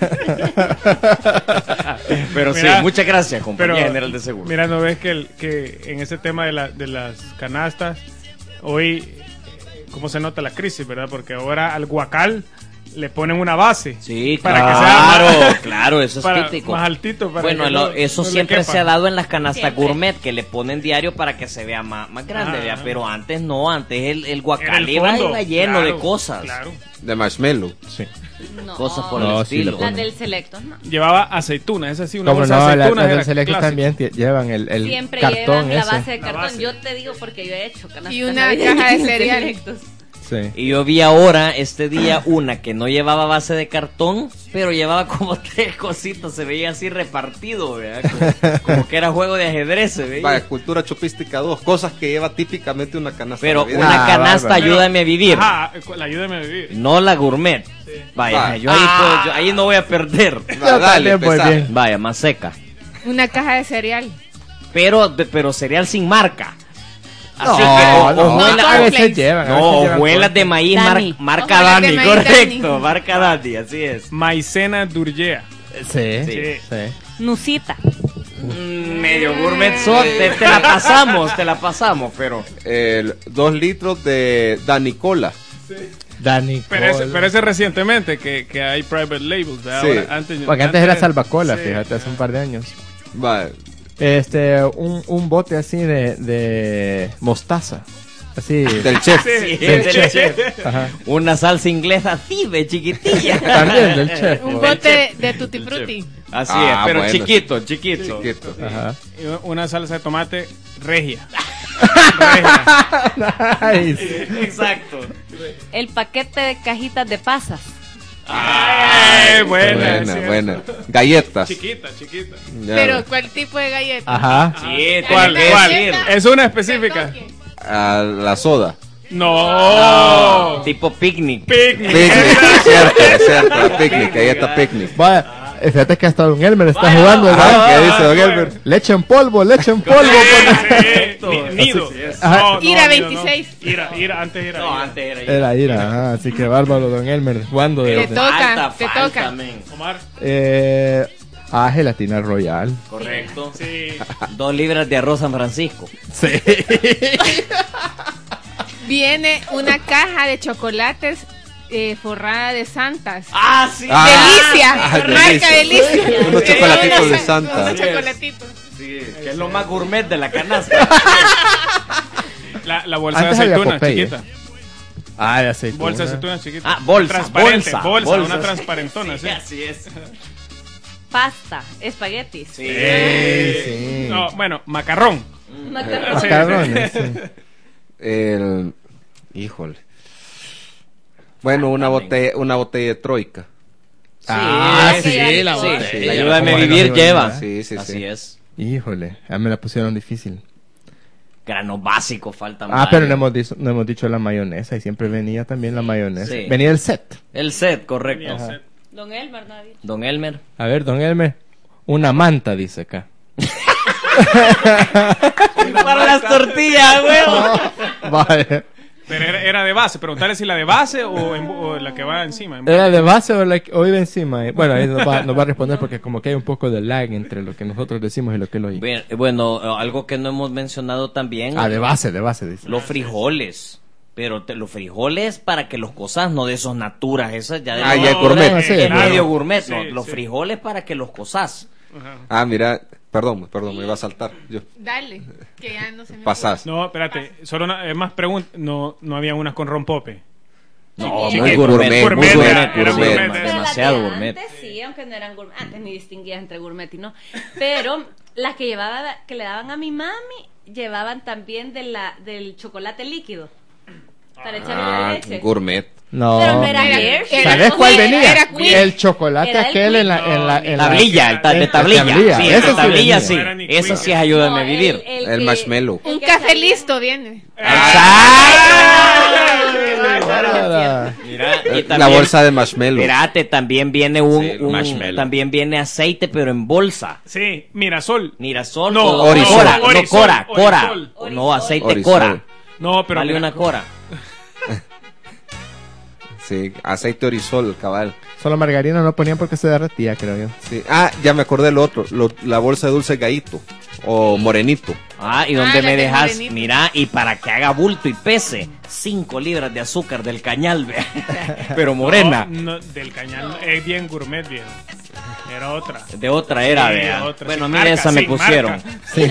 Pero Mira, sí, muchas gracias, compañía pero, general de seguros. Mira, ¿no ves que, el, que en ese tema de, la, de las canastas, hoy, eh, cómo se nota la crisis, verdad? Porque ahora al guacal le ponen una base. Sí, para claro, que sea más, claro, eso es para- típico. más altito. Para Bueno, que lo- no- eso no le siempre quepa. se ha dado en las canastas Siempre. gourmet, que le ponen diario para que se vea más, más grande, Ah. vea, pero antes no, antes el, el Era el guacale iba, fondo, iba lleno claro, de cosas, Claro. De marshmallow. Sí. No. cosas por No, el sí, le estilo. ponen. Las del Selecto, no. Llevaba aceituna, es así, una Como bolsa no, de la- aceitunas. las del era Selecto clásico. también tie- llevan el, el Siempre cartón llevan la ese. base de La cartón. base. Yo te digo porque yo he hecho canastas Y una navideñas caja de en cereal. Selectos. Sí. Y yo vi ahora, este día, una que no llevaba base de cartón, pero llevaba como tres cositas, se veía así repartido, ¿verdad? Como, como que era juego de ajedrez, se veía. Vaya, cultura chopística dos, cosas que lleva típicamente una canasta. Pero navideña. una Ah, canasta, bárbaro. ayúdame a vivir. Ajá, la ayúdame a vivir. No la gourmet. Vaya, Va. yo ahí, puedo- yo ahí no voy a perder. Va, Yo dale, también voy pesá. bien. Vaya, más seca. Una caja de cereal. Pero, de- pero cereal sin marca. No, Así que, o- no, hojuelas- a veces cornflakes. llevan. a no, veces llevan hojuelas de maíz mar- Dani. marca Hojuelas de Dani, maíz correcto, Dani. marca Dani, así es. Maicena Durgea. Sí, Sí. sí. sí. Nusita. Mm, medio gourmet son, te, te la pasamos, te la pasamos, pero El, dos litros de Danicola. Dani. Pero ese, pero ese recientemente que, que hay private labels. ¿verdad? Sí. Ahora, antes, Porque antes era era- salvacola, sí. fíjate, hace un par de años. Va, Este, un, un bote así de, de mostaza. Así. del chef. Sí, Sí, del del chef. chef. Ajá. una salsa inglesa así de chiquitilla. También del chef. Un o- bote de tutti frutti. Así Ah, es, pero bueno. chiquito, chiquito. Chiquito. Ajá. Y una salsa de tomate regia. regia. Nice. Exacto. El paquete de cajitas de pasas. Ay, buena, es Buena, cierto. buena. Galletas. Chiquita, chiquita. Ya Pero, ves. ¿cuál tipo de galleta? Ajá. Sí, ¿Cuál? tiene que ¿Cuál? decir. Es una específica. A la soda. No. Tipo picnic. Picnic. Picnic, cierto, cierto. Picnic, galleta picnic. Vaya, eh, fíjate que hasta Don Elmer está Vaya, jugando. vaya. ¿verdad? Ah, ¿qué dice Don Elber? Leche en polvo, leche en polvo. Sí, ni- Nido. Ajá. No, no, Ira nido, veintiséis. no. Ira, Ira, antes era. No, Ira. antes era Era ira, ajá, así que bárbaro Don Elmer jugando de... Te de- toca, Falta, te falta, toca. men. Omar. eh, ah, gelatina royal. Correcto. Sí. Dos libras de arroz San Francisco. Sí. Viene una caja de chocolates eh, forrada de santas. Ah, sí. Ah. ¡Delicia! Ah, Marca delicia. Delicia. Unos chocolatitos de Santa. Unos Así es. chocolatitos. Sí, que es lo más gourmet de la canasta. La, la bolsa Antes de había aceituna, Popeye. chiquita. Ah, de aceituna. Bolsa de aceituna chiquita. Ah, bolsa, Transparente, bolsa, bolsa, bolsa. una transparentona, sí. Así es. Pasta. Espaguetis. Sí. Sí. No, bueno, macarrón. Macarrón. Sí, Macarrones, sí. El. Híjole. Bueno, una botella, una botella de troika. Ah, sí, sí, la sí. botella. Sí, La ayúdame a Como vivir no, lleva. ¿verdad? Sí, sí, Así sí. es. Híjole, ya me la pusieron difícil. Grano básico falta Ah, pero no hemos, dicho, no hemos dicho la mayonesa y siempre venía también la mayonesa. Sí. Venía el set. El set, correcto. Ajá. Don Elmer, nadie. Don Elmer. A ver, don Elmer, una manta, dice acá. Para las tortillas, huevo. Vale. Pero era, era de base. Preguntarle si la de base o, en- o la que va encima. en- ¿Era de base o, la, que- o iba encima? Eh, Bueno, ahí nos va, nos va a responder porque como que hay un poco de lag entre lo que nosotros decimos y lo que él oye. Bien, bueno, eh, algo que no hemos mencionado también. Ah, de base, de base, dice. Los frijoles. Pero te- los frijoles para que los cosas, no de esos naturas, esas ya de Ah, los ya es naturas, gourmet. Sí, es claro. medio gourmet, Sí, no, los sí. frijoles para que los cosas. Ajá. Ah, mira. Perdón, perdón, me iba a saltar. Yo. Dale, que ya no se me Pasás. No, espérate. Solo una, eh, más preguntas. No, no había unas con rompope. No, Sí, muy sí. gourmet, Gourmet, muy gourmet, gourmet, era- era gourmet, gourmet, man, era- Pero demasiado las de gourmet. Antes sí, aunque no eran gourmet. Antes ni distinguías entre gourmet y no. Pero las que llevaba, que le daban a mi mami, llevaban también de la, del chocolate líquido. Para echarle la Ah, leche. gourmet. No. Pero no era Era- Hershey. era- ¿Sabes o cuál sea, venía? era Queen. El chocolate Era el aquel en la, Queen. en la, en la- Tablilla, el ta- de en- tablilla. tablilla. Sí, Ese el de sí tablilla, venía. sí. No era ni Eso Queen. sí es ayúdame No, a vivir. El marshmallow. Un que café salía- listo viene. Nada. Mira, y La también- bolsa de marshmallow. Espérate, también viene un, Sí, el un- marshmallow. también viene aceite, pero en bolsa. Sí, Mirasol. Mirasol No, o Orisol. Cora, no Orisol, Cora, Cora. Orisol. O no, aceite Orisol. Cora. No, pero. Vale mira- una Cora. Sí, aceite orisol, cabal. Solo margarina no ponían porque se derretía, creo yo. Sí. Ah, ya me acordé lo otro. lo- la bolsa de dulce gallito. O morenito. Ah, y donde Ah, me la dejas, morenita. mira, y para que haga bulto y pese, cinco libras de azúcar del cañal, ve. Pero morena. No, no, del cañal es bien gourmet, viejo. Era otra. De otra era, Sí, vea. otra, Bueno, sin mira, marca, esa me sin pusieron. marca. Sí,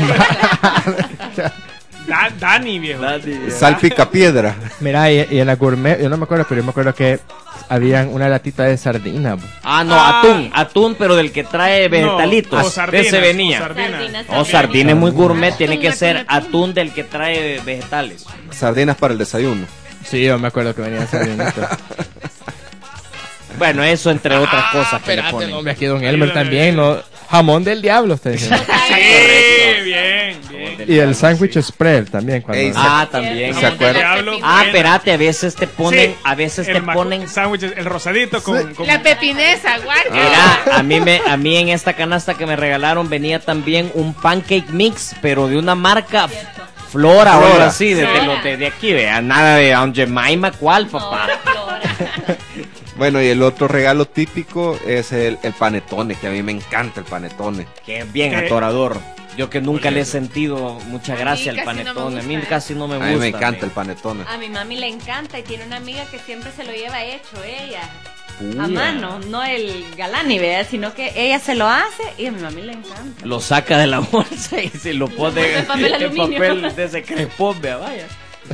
Da- Dani, viejo. Salpica piedra. mira, y, y en la gourmet, yo no me acuerdo, pero yo me acuerdo que habían una latita de sardina. bo. Ah, no, Ah. atún, atún, pero del que trae vegetalitos. No, o de sardinas, ese venía. o sardinas. Sardinas, O sardina es muy gourmet, tiene que Atún, ser atún, atún. atún del que trae vegetales. Sardinas para el desayuno. Sí, yo me acuerdo que venía sardinita. Bueno, eso entre otras cosas que le Espérate, ponen. hombre, aquí Don Elmer Ayúdame. también, ¿no? Jamón del diablo, usted dice. Sí, bien, bien. Y el sándwich spread también. Cuando... Ey, Ah, también. ¿Se acuerda? Diablo, Ah, buena. espérate, a veces te ponen, Sí, a veces el te mac- ponen. sándwiches, el rosadito con, con- La pepinesa, guarda. Mira, a mí me, a mí en esta canasta que me regalaron venía también un pancake mix, pero de una marca Flora o algo Flora. así, desde Flora. los de, de aquí, vea, nada de Aunt Jemima, ¿cuál, papá? Bueno, y el otro regalo típico es el, el panetone, que a mí me encanta el panetone. Que es bien Eh, atorador. Yo que nunca Oye, le he sentido mucha A mí gracia al casi no me panetone, a mí gusta. casi no me A gusta. mí me encanta amigo. el panetone. A mi mami le encanta y tiene una amiga que siempre se lo lleva hecho ella. Puya. A mano, no el galani, vea, sino que ella se lo hace y a mi mami le encanta. Lo saca de la bolsa y se lo pone pone en papel en aluminio. papel de ese crepón, vea, vaya.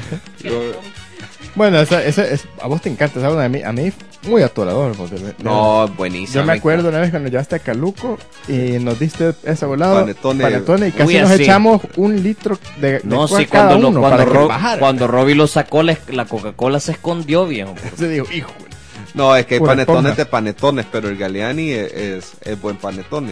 Bueno, esa, esa es, a vos te encanta, ¿sabes? A mí, a mí muy atorador. porque me- No, buenísimo. Yo me acuerdo una vez cuando llevaste a Caluco y nos diste ese volado, Panetone. y casi Uy, nos así. echamos un litro de, de No, cual sí, cada cuando, lo- uno cuando, para que Ro- bajara. cuando Robbie lo sacó, la, la Coca-Cola se escondió, viejo. Se digo, hijo. No, es que hay Pura panetones esponja. de panetones, pero el Galliani es, es, es buen panetone.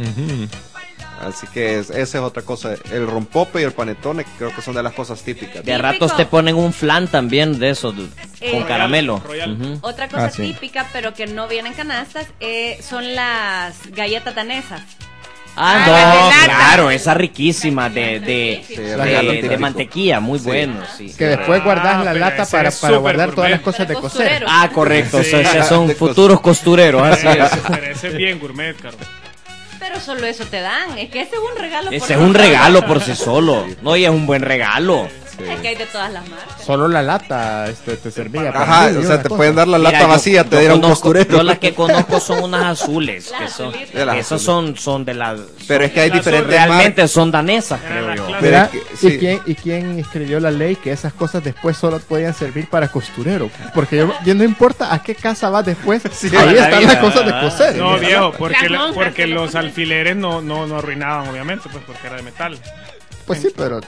Así que es- esa es otra cosa. El rompope y el panetone creo que son de las cosas típicas. De a Típico. ratos te ponen un flan también de esos, de- Eh, con caramelo. Royal. Ujú. Otra cosa Ah, sí. típica, pero que no viene en canastas, eh, son las galletas danesas. Ah, Ah, no, la de lata. claro, esa riquísima de, de, Sí, de, regalo de típico. mantequilla, muy Sí. bueno, sí. Que después guardas Ah, la pero lata ese para, es para súper guardar todas las gourmet. cosas de Para coser. costurero. Ah, correcto, Sí. so- esos son De cos- futuros costureros, así es. Pero ese es bien gourmet, caro. Pero solo eso te dan. Es que ese es un regalo. Ese por es un sí solo. regalo por sí solo. No, y es un buen regalo. Es que hay de todas las marcas. Solo la lata este, te servía. para Ajá, mil y o sea, una te cosa. pueden dar la Mira, lata yo- vacía, yo te dieron un conozco- costurero. Yo las que conozco son unas azules, que Las son, azulitas. De las esos azules. son, son de las, Pero es que hay Las diferentes realmente marcas. son danesas, Eran creo las yo. clases. Mira, Pero es que- ¿y, sí. quién, ¿y quién escribió la ley que esas cosas después solo podían servir para costurero? Porque yo, yo no importa a qué casa vas después, ahí toda la están vida, las cosas de ah. coser. No, Mira. viejo, porque, Las la- monjas porque que lo los ponen. alfileres no, no, no arruinaban, obviamente, pues porque era de metal. Pues sí, pero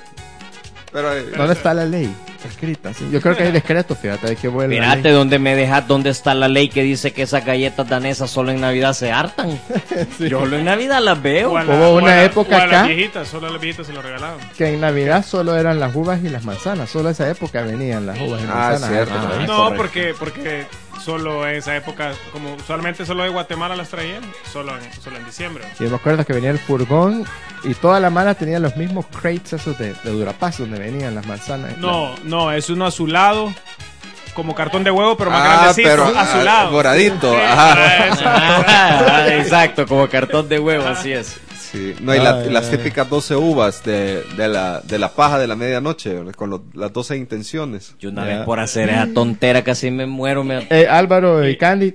Pero, eh, ¿dónde está la ley escrita? Sí, yo creo que hay decreto, fíjate, de que vuelve la Mírate ley. donde me dejas, dónde está la ley que dice que esas galletas danesas solo en Navidad se hartan. Yo solo en Navidad las veo. O a Hubo o a una época o a las acá- viejitas, solo a las viejitas se lo regalaban. Que en Navidad solo eran las uvas y las manzanas, solo esa época venían las uvas y Ah, manzanas. cierto. Ah, Ah, No, correcto. porque, porque solo en esa época, como usualmente solo de Guatemala las traían, solo en, solo en diciembre. Yo me acuerdo que venía el furgón y toda la mala tenía los mismos crates esos de, de Durapaz donde venían las manzanas. No, no, es uno azulado, como cartón de huevo, pero más Ah, grandecito, pero, ah, azulado. moradito, Sí, ajá. eso, Ah, exacto, como cartón de huevo, así es. Sí, no, y la- Ay, las ay. típicas doce uvas de, de, la, de la paja de la medianoche, ¿verdad? Con lo- las doce intenciones. Yo una Ya. vez por hacer esa tontera casi me muero. Me... Eh, Álvaro y Candy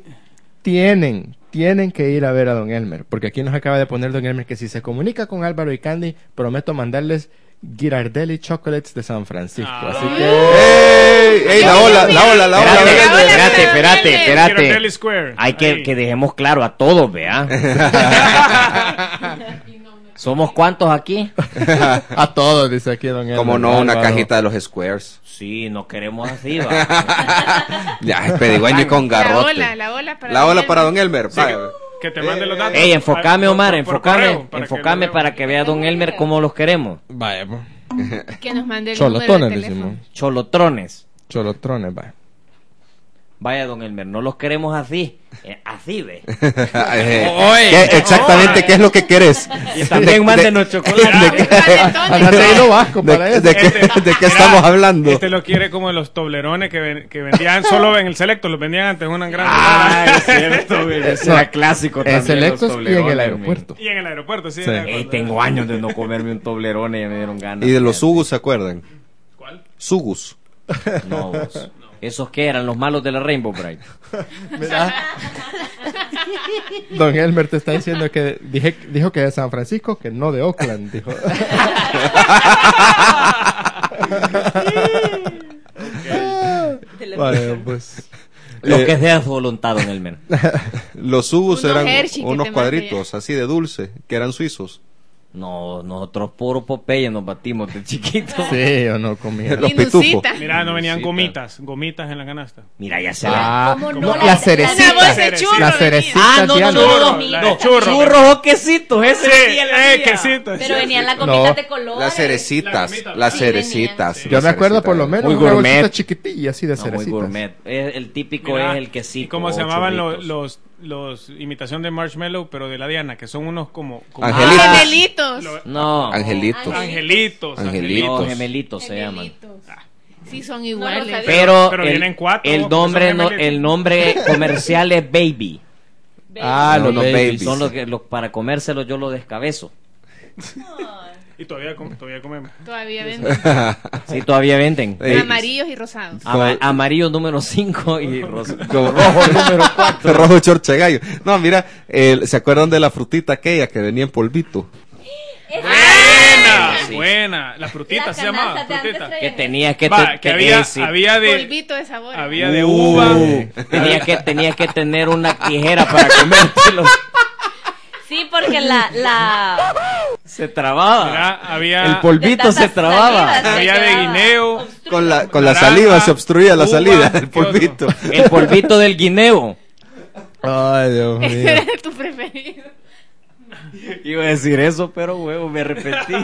tienen, tienen que ir a ver a Don Elmer, porque aquí nos acaba de poner Don Elmer que si se comunica con Álvaro y Candy, prometo mandarles Girardelli Chocolates de San Francisco. Ah. Así que... ¡Ey! ¡Ey! La ola, la ola, la ola! Espérate, la ola. espérate, espérate, Girardelli espérate. Square. Hay que, Ahí. que dejemos claro a todos, vea. ¿Somos cuántos aquí? a todos, dice aquí Don Elmer. Como no, una Álvaro. cajita de los squares. Sí, nos queremos así, va. Ya, es pedigüeño con La garrote. ola, la ola para La Don ola Elmer. para Don Elmer. Sí, vaya. que te mande los datos. Ey, enfocame, Ah, Omar, por- por enfocame, correo, para que enfocame lo para vea. que vea a Don Elmer cómo los queremos. Vaya, pues. Que nos mande el Cholotones, número de teléfono. decimos. Cholotrones. Cholotrones, vaya. Vaya, don Elmer, no los queremos así. Eh, así, ve. Eh, ¿qué- exactamente, ¿qué es lo que querés? Y también mándenos chocolate. Andate ahí lo vasco para ¿De, eso. de qué, Este- de qué Mira, estamos hablando? Este lo quiere como los toblerones que, ven- que vendían solo en el Selecto, los vendían antes en una gran Ah, es cierto, güey. Ese era clásico En también. Selectos los y en el toblerones, aeropuerto. Y en el aeropuerto, sí. Sí. me men. Ey, acuerdo. tengo años de no comerme un toblerone y ya me dieron ganas. Y de los Sugus, ¿se acuerdan? ¿Cuál? Sugus. No, vos. ¿Esos qué eran? Los malos de la Rainbow Bright. Mira. Don Elmer te está diciendo que dije, dijo que de San Francisco, que no de Oakland, dijo. Vale, pues. Lo Eh, que sea su voluntad, don Elmer. Los Sugus Unos eran Hershey que unos te cuadritos así de dulce, que eran suizos. No, nosotros puro Popeye nos batimos de chiquitos. Sí, yo no comía. Los Minusita. pitufos. Mira, no venían Sí, gomitas, gomitas en la canasta. Mira, ya se Ah, ¿Cómo no? no, La- la Una cerecita. bolsa de churro La venía. cerecita. Ah, no, no, no, no, no, La no. de churro. Churros o quesitos, ese Sí, sí, la eh, mía. quesito. Pero venían las No. gomitas de colores. Las cerecitas, La gomita, las sí, cerecitas. venían. Yo las me acuerdo cerecitas. por lo menos Muy una gourmet. bolsita chiquitilla así de No, muy cerecitas. gourmet. Es- el típico Mira, es el quesito. ¿y cómo se o llamaban los, churritos. los, los imitación de marshmallow, pero de la Diana, que son unos como... como Angelitos. Ah, gemelitos. Lo- No. Angelitos. Angelitos. Angelitos. No, gemelitos se llaman. Sí, son No iguales. lo sabía. Pero, Pero el, vienen cuatro, el porque nombre son no, gemelitos. el nombre comercial es Baby. Ah, No, los no, babies. babies. Son los que los, para comérselos yo los descabezo. Y todavía, com- todavía comemos. Todavía venden. Sí, todavía venden. Ey. Amarillos y rosados. Ama- amarillo número cinco y rosa. Como- rojo número cuatro. Rojo chorche gallo. No, mira, el- ¿se acuerdan de la frutita aquella que venía en polvito? Buena, sí. buena. La frutita Las se llamaba, canastas de antes frutita. Que tenías que, Va, te- que que- había, eh, sí. había de, Polvito de sabor. había de Uh. uva. Tenías que, tenías que tener una tijera para comértelo. Sí, porque la, la, Se trababa. Mira, había, El polvito de se tantas trababa. salidas, se había de quedaba guineo. obstruido. Con la, con la Naranja, saliva se obstruía la uva, salida del ¿qué otro? polvito. El polvito del guineo. Ay, Dios Ese mío. era tu preferido. Iba a decir eso, pero huevo, me arrepentí.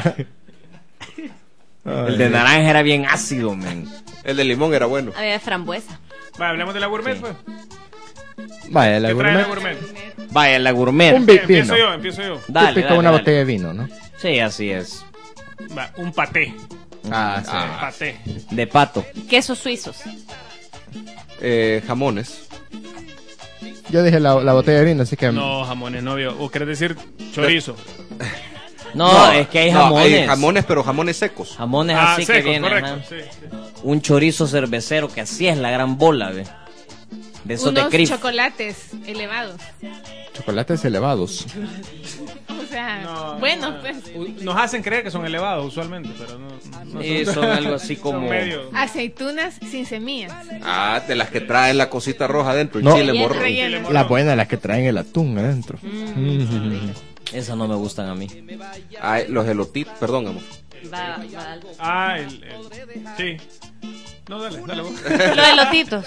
El de naranja era bien ácido, men. El de limón era bueno. Había de frambuesa. Va, hablemos de la gourmet, pues. Vaya, la ¿Qué trae la gourmet. gourmet? Vaya, la gourmet. Un vi- Empiezo vino. yo, empiezo yo. Dale, Típico dale, una dale. botella de vino, ¿no? Sí, así es. Va, un paté. Ah, sí. Paté. De pato. Quesos suizos. Eh, jamones. Yo dije la, la botella de vino, así que... No, jamones, novio. ¿O querés decir chorizo? No, es que hay no, jamones. jamones, pero jamones secos. Jamones Ah, así que secos, vienen. correcto. ajá. Sí, sí. Un chorizo cervecero que así es la gran bola, ve. De esos de Unos Crif. chocolates elevados. Chocolates elevados. O sea, No, bueno, no. pues. U- Nos hacen creer que son elevados usualmente, pero no, no Sí, son algo así como. Son medio. Aceitunas sin semillas. Ah, de las que traen la cosita roja adentro. No. Chile Relleno. morro. Relleno. Las buenas, las que traen el atún adentro. Mm. Esas no me gustan a mí. Ay, los elotitos, perdón, amor. Va, va. Ah, el, el- sí. No, dale, dale vos. Los elotitos.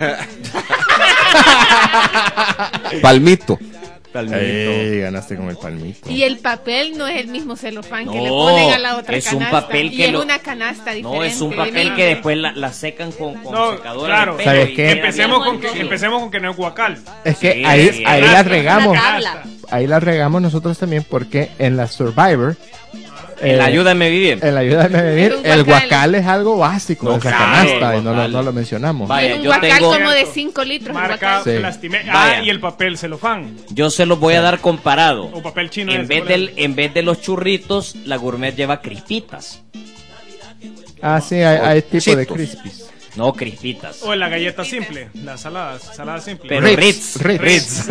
Palmito. Ey, ganaste con el palmito. Y el papel no es el mismo celofán que le No, ponen a la otra es un canasta. papel y que es lo- una canasta diferente. No, es un de papel mil. que después la, la secan con, con No, secadora claro. de pelo. ¿Sabes y qué? queda Empecemos bien con que, bonito. empecemos con que no es guacal. Es que Sí, ahí, sí, ahí es. la regamos. Una tabla. Ahí la regamos nosotros también porque en la Survivor... En la eh, Ayúdame a vivir. En la ayuda de vivir, Es un el guacal. guacal es algo básico No, de esa claro, canasta el y no lo, guacal. no lo mencionamos. Vaya, Es un yo guacal tengo- como de cinco litros. el Marca guacal. Sí. plastime- Vaya. Ah, y el papel celofán. Yo se los voy a dar comparado. O papel chino. En ese, vez, ¿cuál del, es? en vez de los churritos, la gourmet lleva crispitas. Ah, sí, hay, hay tipo de Chitos. crispies. No, crispitas. O la galleta simple, la salada, salada simple. Pero Ritz, Ritz. Ritz.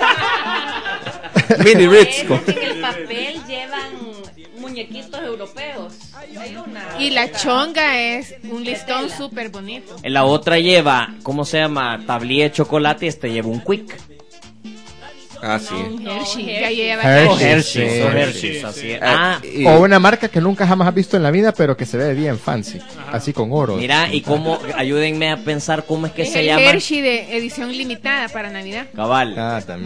Mini Ritz. Es que en el papel llevan muñequitos europeos. Hay una. Y la chonga es un listón súper bonito. La otra lleva, ¿cómo se llama? Tablilla de chocolate y este lleva un quick. Ah, sí. Un Hershey. Hershey. Ya lleva Hershey. Oh, Hershey, sí. son Hershey, Hershey's, así sí. es. Ah, y- O una marca que nunca jamás has visto en la vida, pero que se ve bien fancy. Así con oro. mira, y cómo, ayúdenme a pensar cómo es que Es se el llama. Hershey de edición limitada para Navidad. Cabal. Ah, también.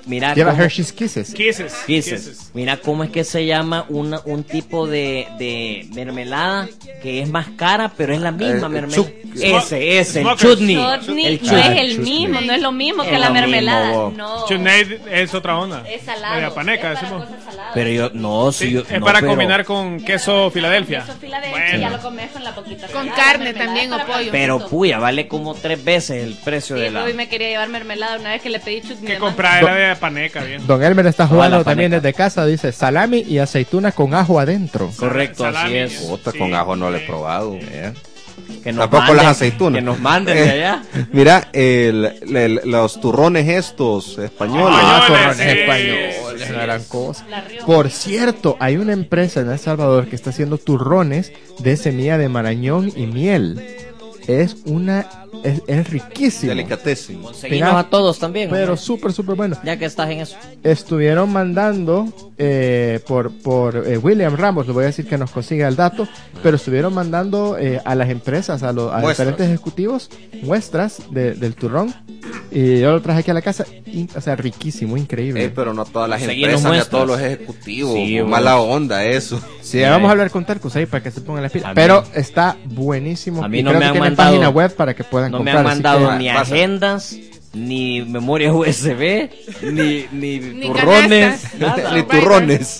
mira Lleva cómo- Hershey's Kisses. Kisses. Kisses. Mira cómo es que se llama una, un tipo de, de mermelada que es más cara, pero es la misma Eh, mermelada. chuc- Ese, ese, el Smuckers. chutney. Chutney El no chutney. es el chutney. mismo, no es lo mismo Es que la lo mismo, mermelada. vos. No. Chutney es otra onda. Es salado. La japaneca, es para decimos. cosas saladas. Pero yo, no, si Sí, yo, es no, para pero- combinar con queso Filadelfia. Queso Filadelfia, Bueno. ya lo comes con la poquita. Con salada, carne mermelada también para o pollo. Pero pancito. puya, vale como tres veces el precio Sí, de la... Ruby me quería llevar mermelada una vez que le pedí chutney. Que de comprar la de paneca, bien. Don Elmer está Ah, jugando la también paneca. desde casa, dice salami y aceituna con ajo adentro. Correcto, así Salami. es. Puta, Sí. con ajo no lo he probado. Eh. Que nos Tampoco manden, las aceitunas. Que nos manden de allá. Mira, el, el- los turrones estos españoles. Ah, Españoles, turrones sí, españoles, sí. la gran cosa. La Rioja. Por cierto, hay una empresa en El Salvador que está haciendo turrones de semilla de marañón y miel. Es una, es, es riquísimo. Delicatessen. Seguimos Mira, a todos también. Pero hombre. súper, súper bueno. Ya que estás en eso. Estuvieron mandando eh, por, por eh, William Ramos, le voy a decir que nos consiga el dato, pero estuvieron mandando eh, a las empresas, a, los a Muestras. diferentes ejecutivos, muestras de- del turrón. Y yo lo traje aquí a la casa, y, o sea, riquísimo, increíble. Eh, pero no a todas las Seguimos empresas ni a muestras. todos los ejecutivos. Sí, vos. Mala onda eso. Sí, vamos a hablar con Tercus ahí para que se pongan las pilas. A mí- Pero está buenísimo. A mí y no creo me que han tienen mandado- página web para que puedan No me comprar. han así mandado que- ni pasa. agendas, ni memorias U S B, ni, ni, Ni turrones. canastas. Nada. Ni turrones.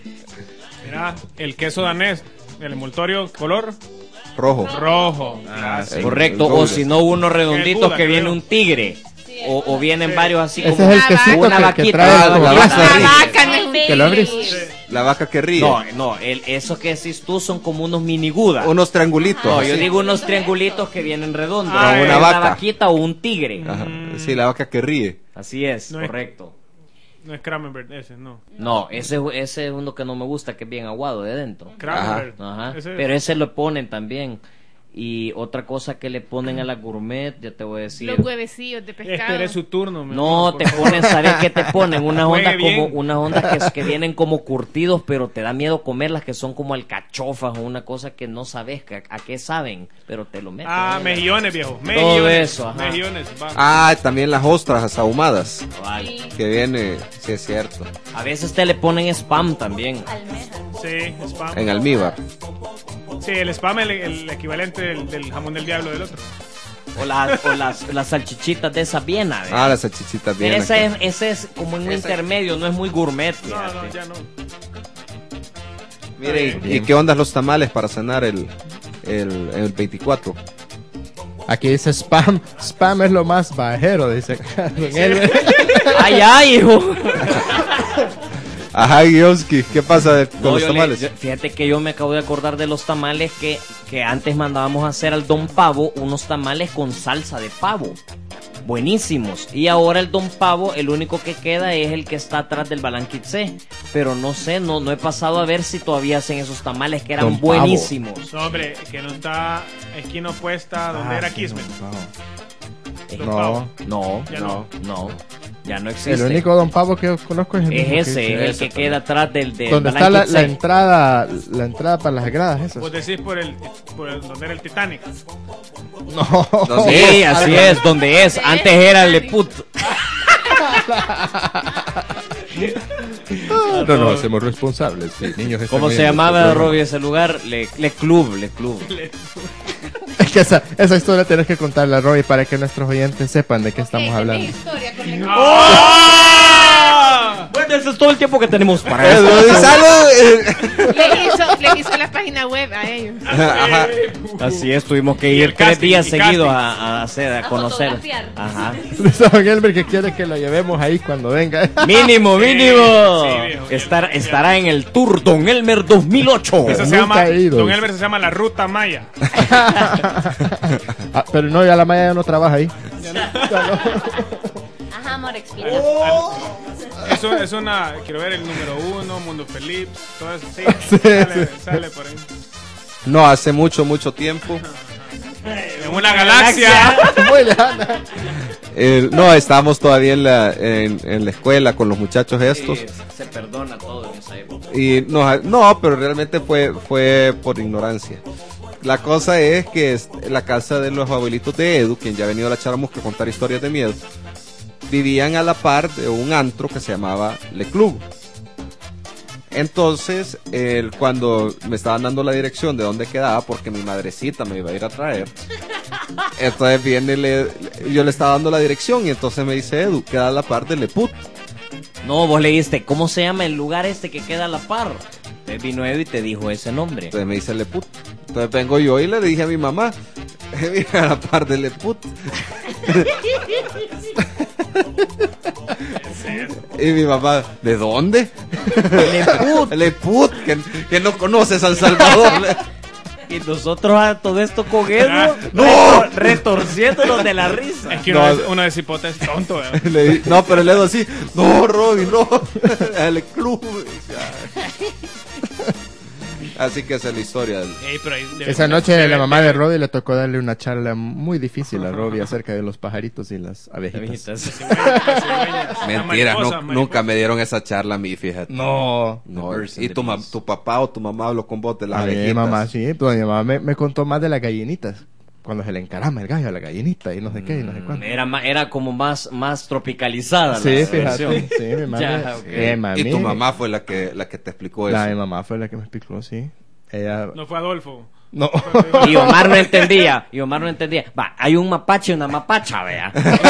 Mira, el queso danés, el envoltorio color Rojo. rojo. Ah, Gracias. el- correcto, el o doble. si no unos redonditos Gouda, que viene creo. un tigre. O, o vienen Sí. varios así Ese como es el Una quesito una que, que vaquita. trae Ah, como la grasa. vaca. La vaca no es un Que lo abrís. tigre. La vaca que ríe. No, no, el, esos que decís tú son como unos mini gudas. Unos triangulitos. No, así. yo digo unos triangulitos que vienen redondos. Ah, como una vaca. vaquita o un tigre. Ajá. Sí, la vaca que ríe. Así es, No es- correcto. No es Cranberry, ese, no. No, ese, ese es uno que no me gusta, que es bien aguado de dentro. Cranberry. Ajá. Ese- Pero ese lo ponen también. Y otra cosa que le ponen a la gourmet, ya te voy a decir. Los huevecillos de pescado. Espere su turno. mi No, amor, te por favor. ponen, ¿sabes qué te ponen? Unas Juegue ondas como, bien. unas ondas que, que vienen como curtidos, pero te da miedo comerlas, que son como alcachofas o una cosa que no sabes que- a qué saben, pero te lo meten. Ah, ¿eh? mejillones, viejo. Mejillones. eso, ajá. Mejillones, va. Ah, también las ostras ahumadas. Vale. Que viene, sí es cierto. A veces te le ponen spam también. Almeja. Sí, spam. En almíbar. Sí, el spam es el, el equivalente del, del jamón del diablo del otro. O, las o las, las salchichitas de esas vienas. Ah, las salchichitas bien. Pero ese es, aquí. ese es como en un Ese- intermedio, no es muy gourmet. No, fíjate. no, ya no. Mire, ¿y, y qué onda los tamales para cenar el, el, el veinticuatro? Aquí dice spam. Spam es lo más bajero, dice. Don Elmer. Ay, ay, hijo. Ajá, Gionski, ¿qué pasa de- con No, los yo le- tamales? yo- fíjate que yo me acabo de acordar de los tamales que, que antes mandábamos a hacer al Don Pavo, unos tamales con salsa de pavo. Buenísimos. Y ahora el Don Pavo, el único que queda es el que está atrás del Balanquitsé. Pero no sé, no, no he pasado a ver si todavía hacen esos tamales que eran Don Pavo. buenísimos. No, hombre, que no está esquina opuesta donde Ah, era sí, Kismet. Don Pavo. Don No. Pavo. No, Ya no, no. Ya no existe. El único Don Pavo que yo conozco es el Es mismo que ese, dice es el ese. que queda atrás del, del Donde está la, la Balanquitsé. entrada, la entrada para las gradas esas. Vos decís por el, por el donde era el Titanic. No. No, Sí, así es, donde es. Antes era el Leput. No nos hacemos responsables. Sí, niños están ¿Cómo se oyendo llamaba, este programa. Robbie, ese lugar? Le, Le Club, Le Club. Es que esa, esa historia tienes que contarla, Robbie, para que nuestros oyentes sepan de qué estamos Ok, hablando. tenés historia con el- ¡Ah! Bueno, ese es todo el tiempo que tenemos para Eh, eso. ¡Salud! Eh, Le hizo, le hizo la página web a ellos. Ajá. Así es, tuvimos que Y ir el tres casting, días y seguidos casting. a, a hacer, a, A conocer. fotografiar. Ajá. Dice Don Elmer que quiere que lo llevemos ahí cuando venga. Mínimo, Sí, mínimo. sí, viejo. Estar, estará en el Tour Don Elmer dos mil ocho. Esa se Nunca llama, he ido. Don Elmer se llama la Ruta Maya. Ah, pero no, ya la Maya ya no trabaja ahí. Ajá, amor, explica. Eso es una, quiero ver el número uno, Mundo Feliz, todo eso, sí, sale, sale por ahí. No, hace mucho, mucho tiempo. En una galaxia. Muy lejana. Eh, no, estábamos todavía en la, en, en la escuela con los muchachos estos. Sí, se perdona todo en esa época. Y no, no, pero realmente fue, fue por ignorancia. La cosa es que es la casa de los abuelitos de Edu, quien ya ha venido a la Charamusca a contar historias de miedo. vivían a la par de un antro que se llamaba Le Club. Entonces, él, cuando me estaban dando la dirección de dónde quedaba, porque mi madrecita me iba a ir a traer, entonces viene, le, yo le estaba dando la dirección y entonces me dice, Edu, queda a la par de Le Put. No, vos leíste, ¿cómo se llama el lugar este que queda a la par? Entonces vino Edu y te dijo ese nombre. Entonces me dice Le Put. Entonces vengo yo y le dije a mi mamá, mira, a la par de Le Put. Y mi mamá, ¿de dónde? Le Put. Le Put, que, que no conoce San Salvador. Y nosotros a todo esto con Edu, Ah, ¡no! retor- retorciéndonos de la risa. Es que uno, No. de, uno de cipote es tonto, ¿verdad? Le di- no, pero le digo así, no, Robin, no, el club. Así que esa es la historia. del- Ey, pero ahí debe- Esa noche debe- la mamá de debe- Robbie le tocó darle una charla muy difícil a Robbie acerca de los pajaritos y las abejitas. Mentira, mariposas, nu- mariposas. nunca me dieron esa charla a mí, fíjate. No. No, The birds y and tu, the ma- bees. tu papá o tu mamá habló con vos de las A mi abejitas. mamá, sí, pues mi mamá me, me contó más de las gallinitas. Cuando se le encarama el gallo a la gallinita y no sé qué y no sé cuánto. Era, ma- era como más, más tropicalizada Sí, la fíjate. versión. Sí, mi mamá. Ya, ok. eh, mami, Y tu mamá fue la que la que te explicó eso. La mi mamá fue la que me explicó, sí. Ella. No fue Adolfo. No. Y Omar no entendía. Y Omar no entendía. Va, hay un mapache y una mapacha, vea.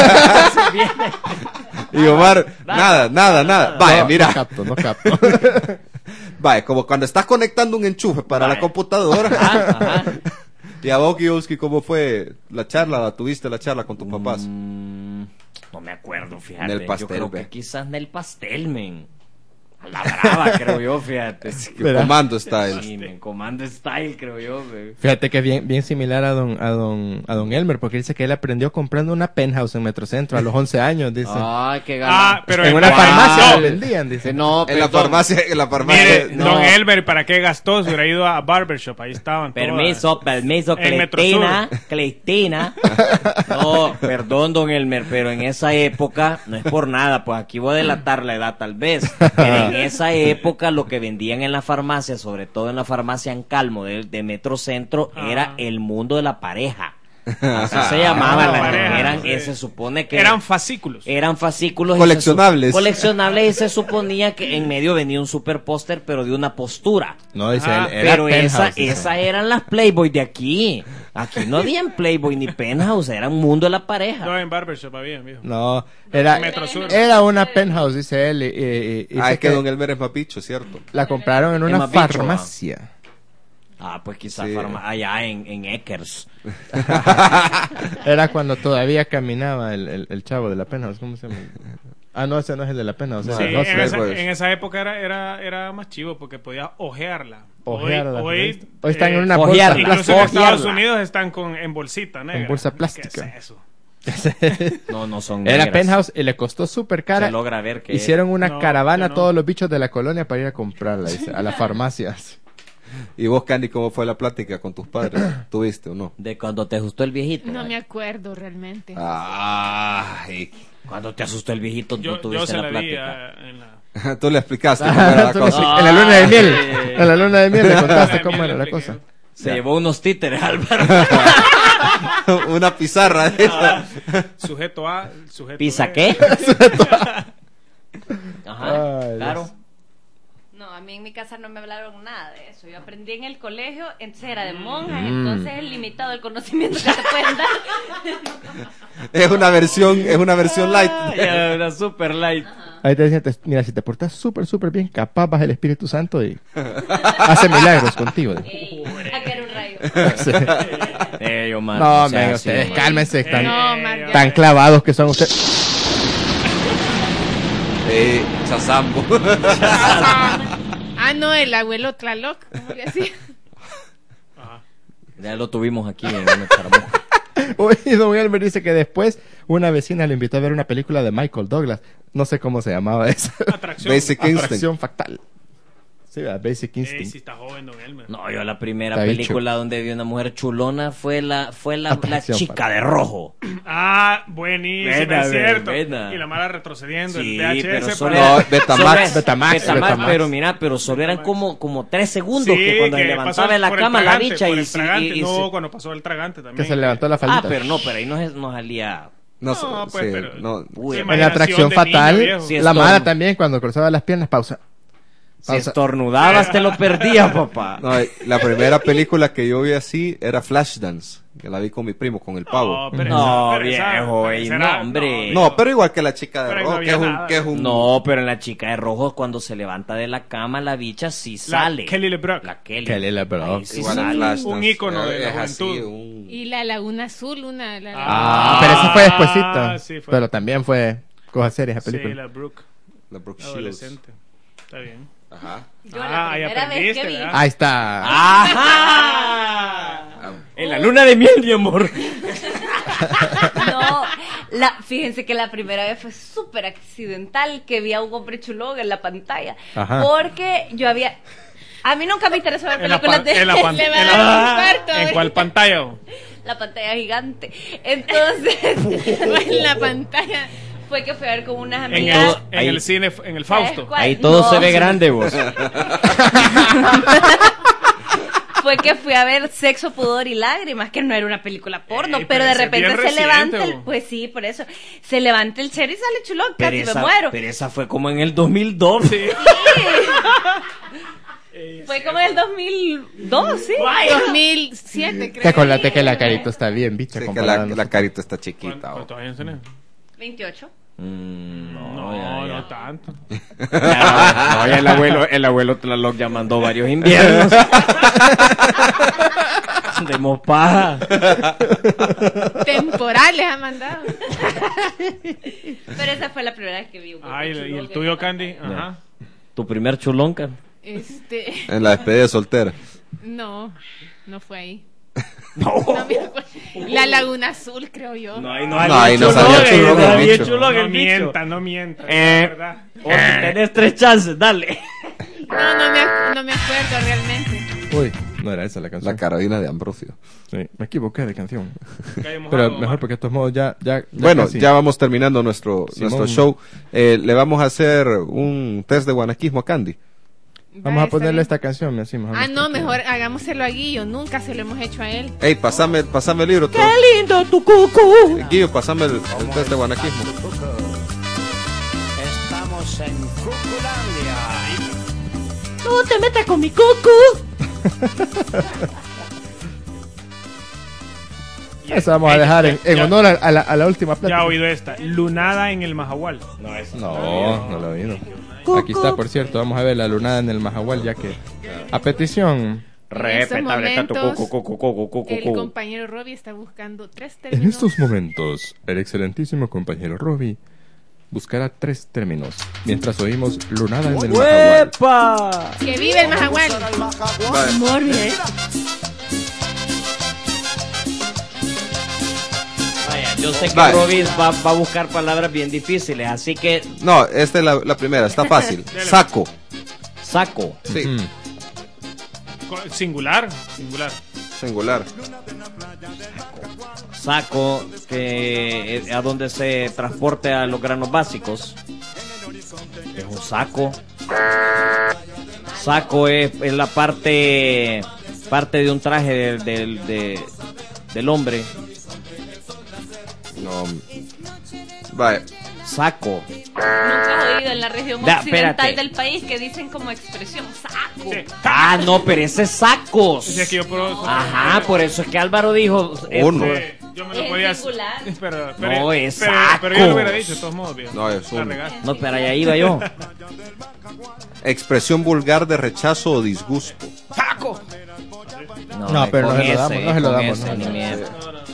Y Omar, nada, nada, nada. Vaya, No, mira. No capto, no capto. Vaya, como cuando estás conectando un enchufe para Vaya. la computadora. Ajá, ajá. Y a vos, Kioski, ¿cómo fue la charla? ¿La tuviste la charla con tus papás? Mm, no me acuerdo, fíjate. En el pastel, yo creo ve. que quizás en el pastel, men. A la brava, creo yo, fíjate. Que ¿Verdad? Comando Style. Sí, men, Comando Style, creo yo, güey. Fíjate que es bien, bien similar a don, a don, a don Elmer, porque dice que él aprendió comprando una penthouse en Metrocentro a los once años, dice. Ay, qué Ah, galán. pero en una no, farmacia no. la vendían, dice. No, En la perdón. farmacia, en la farmacia. Mire, no. don Elber, ¿para qué gastó? Se hubiera ido a Barbershop, ahí estaban todas. Permiso, permiso, En Cristina, Cristina. No, perdón, don Elmer, pero en esa época, no es por nada, pues aquí voy a delatar la edad tal vez, pero en esa época lo que vendían en la farmacia, sobre todo en la farmacia en Calmo de, de Metrocentro, Ah. era el mundo de la pareja. Así se llamaba, Ah, la- pareja, eran, sí. eh, se supone que Eran fascículos. eran fascículos y Coleccionables. se su- coleccionables y se suponía que en medio venía un super póster pero de una postura. No, dice Ah, él. era Pero esa, penthouse, dice. esas eran las Playboy de aquí. Aquí no habían Playboy ni Penthouse, era un mundo de la pareja. No, en Barbershop había, viejo. No, era, Metrosur. era una penthouse, dice él. Y, y- y Ah, dice es que Don Elmer es papicho, ¿cierto? la compraron en Es una más bicho, farmacia. Ah, pues quizás Sí. farma- allá en, en Eckers. Era cuando todavía caminaba el, el, el chavo de la penthouse. ¿Cómo se llama? Ah, no, ese no es el de la penthouse. No, Sí, ese no es en, sé, esa, pues. en esa época era, era, era más chivo porque podías ojearla. Ojearla, Hoy, hoy, ¿ves? Hoy están en una ojearla. bolsa incluso en plástica. Estados Ojearla. Unidos están con, en bolsita negra. En bolsa ¿Qué plástica. es eso? No, no son Era negras. penthouse y le costó súper cara. Se logra ver que Hicieron una No, caravana que no. todos los bichos de la colonia para ir a comprarla, dice, a las farmacias. ¿Y vos, Candy, cómo fue la plática con tus padres? ¿Tuviste o no? de cuando te asustó el viejito. No ¿vale? me acuerdo realmente. Ay. Cuando te asustó el viejito, Yo, no yo tuviste se la la vi plática. ah, en la... Tú le explicaste cómo era la Tú le cosa. explicas- en la luna de miel, Ay. en la luna de miel le contaste Luna de cómo miel era le la expliqué. cosa. Se llevó unos títeres, Álvaro. Una pizarra de esa. Sujeto A, sujeto ¿Pisa B. qué? Ajá, Ay, claro. Dios. No, a mí en mi casa no me hablaron nada de eso. Yo aprendí en el colegio, entonces era de monjas, Mm. entonces es limitado el conocimiento que te pueden dar. Es una versión, es una versión light. Ya, era super light. Ahí te decían, te- mira, si te portas súper, súper bien, capaz baja el Espíritu Santo y hace milagros contigo. Ey, a caer un rayo. Sí. Eh, Omar, No, sea men, así, ustedes Omar. cálmense, están No, Mar- tan clavados que son ustedes. Eh, Chazambo. Ah, no, el abuelo Tlaloc. ¿Cómo le hacía? Ya lo tuvimos aquí en una charamusca. Oye, don Elmer dice que después una vecina le invitó a ver una película de Michael Douglas. No sé cómo se llamaba esa. Atracción. Basic Instinct. Atracción factal. Sí, ¿verdad? Basic Ey, Instinct. si está joven, don Elmer. No, yo la primera Está película donde vi una mujer chulona fue la fue la, la Atracción chica fatal. de rojo. Ah, buenísimo, Buena, es cierto. buena. Y la mala retrocediendo, Sí, el V H S. pero para- solo No, era- Betamax. solo- Betamax, Betamax. pero mira, pero solo eran como, como tres segundos Sí, que cuando se que levantaba pasó de la por el cama la tragante, bicha por y, el si- tragante. y- y No, si- cuando pasó el tragante también. Que se levantó la faldita. Ah, pero no, pero ahí no, es- no salía No, No, sé, pues, sí, pero- no. Uy, Qué En la imaginación atracción de fatal, niño, viejo. Sí, la es mala todo. también, cuando cruzaba las piernas, pausa. Si Pausa. estornudabas, te lo perdías, papá. No, eh, la primera película que yo vi así era Flashdance, que la vi con mi primo, con el pavo. No, pero No, esa- pero esa- viejo, pero ey, esa no, era- hombre. No, pero igual que la chica de Pero no rojo, que había es un, nada. que es un No, pero en la chica de rojo, cuando se levanta de la cama, la bicha sí La sale. Kelly LeBrock. La Kelly. Kelly LeBrock. Ahí sí igual en sale. Flashdance. Un ícono de la Es así, juventud. un- Y la Laguna Azul, una. La, Ah, pero eso fue despuesito. Ah, sí, fue. Pero también fue cosa seria esa Sí, película. la Brooke, la Brooke Shields. adolescente. Está bien. Ajá. Yo Ah, la ahí primera vez aprendiste, que vi. ¿verdad? Ahí está. ¡Ajá! En la luna de miel, mi amor. No, la, fíjense que la primera vez fue súper accidental que vi a un hombre chulón en la pantalla. Ajá. Porque yo había... A mí nunca me interesó ver En la, películas pan- de... en la, pan- Le va a en dar la- un infarto, ¿En ¿eh? cuál pantalla? la pantalla gigante. Entonces, en la pantalla. fue que fui a ver con unas En amigas. el, en Ahí- el cine, en el ¿Sabes Fausto. cuál? Ahí todo No. se ve grande, vos. Fue que fui a ver Sexo, Pudor y Lágrimas, que no era una película porno, Ey, pero pero de ese es repente bien se reciente, levanta el, bo. pues sí, por eso, se levanta el cher y sale chulón, Pero casi esa, me muero. pero esa fue como en el dos mil dos. Sí. Fue como en el dos mil dos, sí. dos mil siete, creo. Que acuérdate que la carita está bien, bicha. Sí, que comparada la, a la nosotros. carita está chiquita. oh. ¿Cuántos años tenés? veintiocho. Mm, no, No, ya, ya. no tanto. Ya, no, ya el abuelo, el abuelo Tlaloc ya mandó varios inviernos. Demos paja. Temporales ha mandado. Pero esa fue la primera vez que vi un Ay, chulón ¿y el en tuyo, la Candy? pantalla. Ajá. Tu primer chulonca. Este. En la despedida soltera. No, no fue ahí. No. No me acuerdo. La Laguna Azul, creo yo. No, ahí no, No, había ahí no chulón, sabía ahí chulón no el había bicho. chulón No el bicho. mienta, no mienta. Eh. Es verdad. O si tenés tres chances, dale. No, no me, ac- no me acuerdo realmente. Uy, no era esa la canción. La carabina de Ambrosio. Sí, me equivoqué de canción. Calle Mojado, Pero Omar. mejor porque de todos modos ya... ya, ya Bueno, casi. ya vamos terminando nuestro, Simón. nuestro show. Eh, le vamos a hacer un test de guanaquismo a Candy. Vamos Va, a está ponerle bien. esta canción, me decimos. Ah, no, mejor hagámoselo a Guillo. Nunca se lo hemos hecho a él. Ey, pasame, pasame el libro. todo. lindo tu cucu! Eh, Guillo, pasame el, el test de guanaquismo. Estamos en Cuculandia. No te metas con mi cucu. Eso vamos a Ey, dejar ya- en, en ya- honor a, a la, a la última Ya plática. he oído esta. Lunada en el Mahahual. No, eso No, no lo he oído. Aquí está, por cierto. Vamos a ver la lunada en el Mahahual, ya que a petición... En estos Respetable está tu momentos, cucu, cucu, cucu, cucu, El cucu. compañero Robbie está buscando tres En términos. estos momentos, el excelentísimo compañero Robbie buscará tres términos mientras oímos lunada en el Mahahual. ¡Uepa! Que vive el Mahahual. Amor, mira esto. Vaya, yo sé que Vale. Robin va, va a buscar palabras bien difíciles, así que No, esta es la, la primera, está fácil. Saco. saco. Sí, Mm. Co- Singular. Singular. singular. Saco que es a donde se transporte a los granos básicos. Es un saco. Saco es, es la parte parte de un traje del, del, de- del hombre. No. Vale. Saco. Nunca has oído en la región Da, occidental espérate. del país que dicen como expresión saco. Sí. Ah, no, pero ese es sacos. Sí, es que yo por- Ajá, por eso es que Álvaro dijo. eh, Uno. Eh, yo me lo Es podía singular. Pero, pero, No, es pero, pero yo lo hubiera sacos. dicho de todos modos, viejo. No, es La uno. regaste. No, pero allá iba yo. Expresión vulgar de rechazo o disgusto. ¡Saco! No, pero con no se lo ese, damos, no se lo con damos, ese, no, ni no. mierda.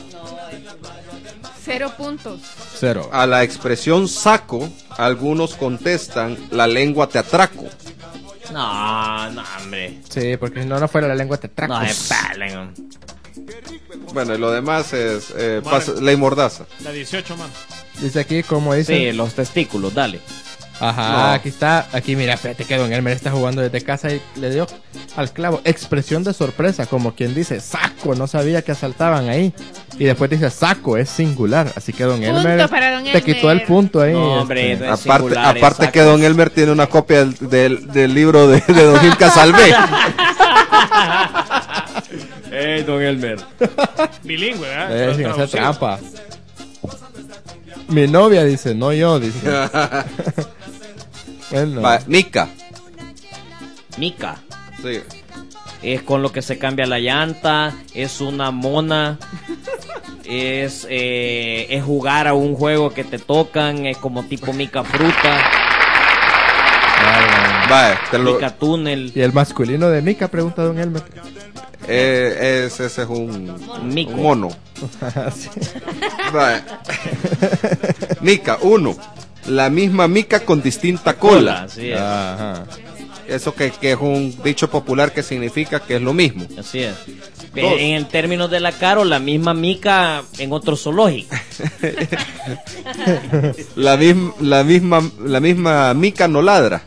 Cero puntos. Cero. A la expresión saco, algunos contestan la lengua te atraco. No, no, hombre. Sí, porque si no, no fuera la lengua te traco. No se palen. Bueno, y lo demás es eh, Madre. pas- ley mordaza. La dieciocho, man. Dice aquí, como dice. Sí, los testículos, dale. Ajá, No. aquí está. Aquí, mira, fíjate que Don Elmer está jugando desde casa y le dio al clavo. Expresión de sorpresa, como quien dice, saco, no sabía que asaltaban ahí. Y después dice, saco, es singular. Así que Don Punto Elmer para Don te quitó el Elmer. punto ahí. No, hombre, este. no es Aparte, singular, aparte es que saco. Don Elmer tiene una copia del, del, del libro de, de Don Gil Casalvé. Ey, don Elmer. Bilingüe, ¿verdad? Eh, sin hacer Traducido. trampa. Mi novia dice, no yo, dice. Bueno. Va, Mica. Mica. Sí. Es con lo que se cambia la llanta, es una mona, es, eh, es jugar a un juego que te tocan, es como tipo mica fruta, Va, te lo, mica túnel, Y el masculino de Mica, pregunta Don Elmer. eh, es, ese es un, Mico. un mono. Sí. Va. Mica, uno. La misma mica con distinta cola. así es, Ajá. Eso que, que es un dicho popular que significa que es lo mismo. así es. En el término de la Caro, la misma mica en otro zoológico. La, misma, la misma la misma mica no ladra.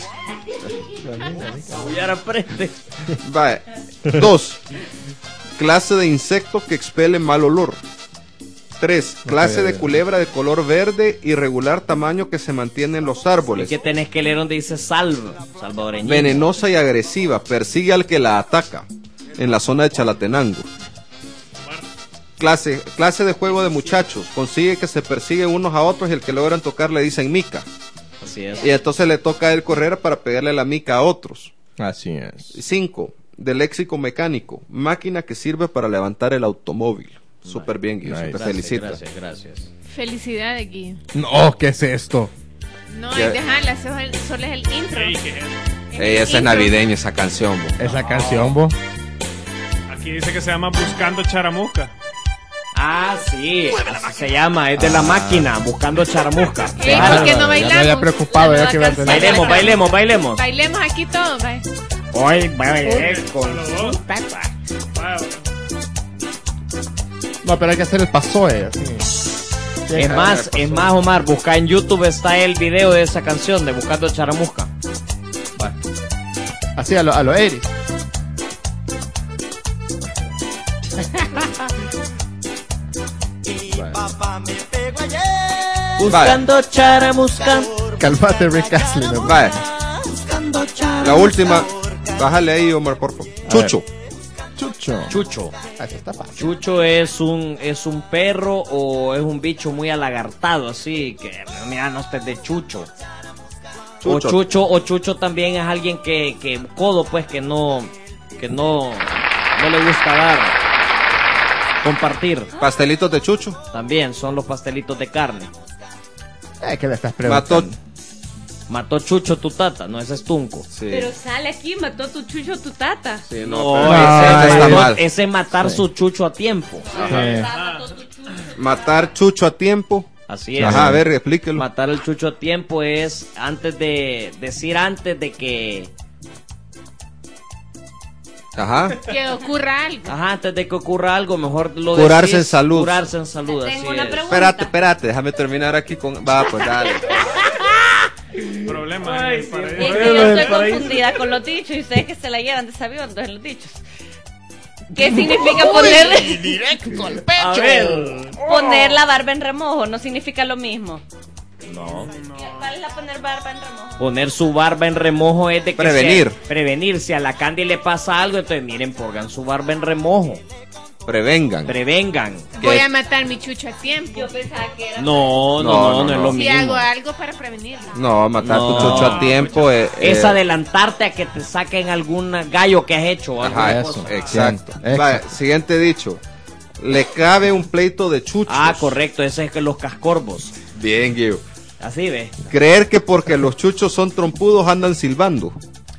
Aullar aprende. Va. Dos. Clase de insecto que expele mal olor. Tres. Clase de culebra de color verde, irregular tamaño que se mantiene en los Es árboles. que tenés que leer donde dice salvo, salvadoreño. Venenosa y agresiva. Persigue al que la ataca. En la zona de Chalatenango. Clase, clase de juego de muchachos. Consigue que se persiguen unos a otros y el que logran tocar le dicen mica. Así es. Y entonces le toca a él correr para pegarle la mica a otros. Así es. Cinco. De léxico mecánico. Máquina que sirve para levantar el automóvil. Súper bien, Guido. Nice. Te Gracias, felicito. gracias, gracias. Felicidades, Guido. No, ¿qué es esto? No, ¿Qué? es dejarla, eso es el- solo es el intro. Ey, ¿qué es eso? Es Ey, el esa es intro. navideña esa canción. Bo. Esa canción, vos. Aquí dice que se llama Buscando Charamusca. Ah, sí, así se llama, es de la máquina, buscando charamusca. Ey, ¿por qué no Ya me bailamos? había preocupado, La ya que iba a nueva tener- canción. Bailemos, bailemos, bailemos. Bailemos aquí todos, ¿vale? Hoy bailé con Los su dos. tata. Wow. No, pero hay que hacer el pasoe. Así. Es más, es más, Omar, busca en YouTube, está el video de esa canción de Buscando Charamusca. Así a lo, a lo Eris. Buscando Charamusca. Calmate, Rick Astley. ¿no? Vale. La última. Bájale ahí, Omar, por favor. Chucho. Chucho. Chucho. Ah, eso está fácil. Chucho es un es un perro o es un bicho muy alagartado, así que mira, no estés de Chucho. Chucho. O Chucho o Chucho también es alguien que que codo, pues, que no que no no le gusta dar, compartir. Pastelitos de chucho. También son los pastelitos de carne. Eh, ¿qué le estás Mató. preguntando? Mató Chucho tu tata, no, ese es Tunco. Sí. Pero sale aquí, mató tu chucho tu tata. Sí, No, pero ese, ese Ay, está no, mal. ese es matar su chucho a tiempo. Eh, Matar chucho a tiempo. Así es. Ajá, a ver, explíquelo. Matar al chucho a tiempo es antes de decir antes de que Ajá. Que ocurra algo. ajá, antes de que ocurra algo, mejor lo Curarse decís, en salud. Curarse en salud, así Tengo una es. pregunta. Espérate, espérate, déjame terminar aquí con. Va, pues dale. Problemas Ay, en el sí, paraíso. Es Bueno, que yo del estoy paraíso. confundida con los dichos y ustedes que se la llevan de sabios en los dichos. ¿Qué significa poner, Directo al pecho. A ver. poner la barba en remojo? No significa lo mismo. No. ¿Cuál es la poner barba en remojo? Poner su barba en remojo es de que Prevenir. se- prevenir. Si a la Candy le pasa algo, entonces miren, pongan su barba en remojo. Prevengan. Prevengan. Voy ¿Qué? a matar mi chucho a tiempo. Yo pensaba que era... No, no, No, no, no, no, es no. lo Si mismo. hago algo para prevenirlo. No, matar No. tu chucho a tiempo es. Es eh, adelantarte a que te saquen algún gallo que has hecho. o Ajá, alguna eso. cosa. Exacto. Bien, Va, exacto. siguiente dicho. Le cabe un pleito de chuchos. Ah, correcto, ese es que los cascorvos. Bien, Guido. Así ves. Creer que porque los chuchos son trompudos andan silbando.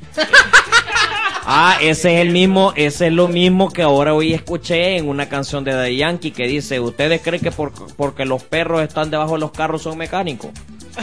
Ah, ese es el mismo, ese es lo mismo que ahora hoy escuché en una canción de Daddy Yankee que dice, ¿ustedes creen que por- porque los perros están debajo de los carros son mecánicos?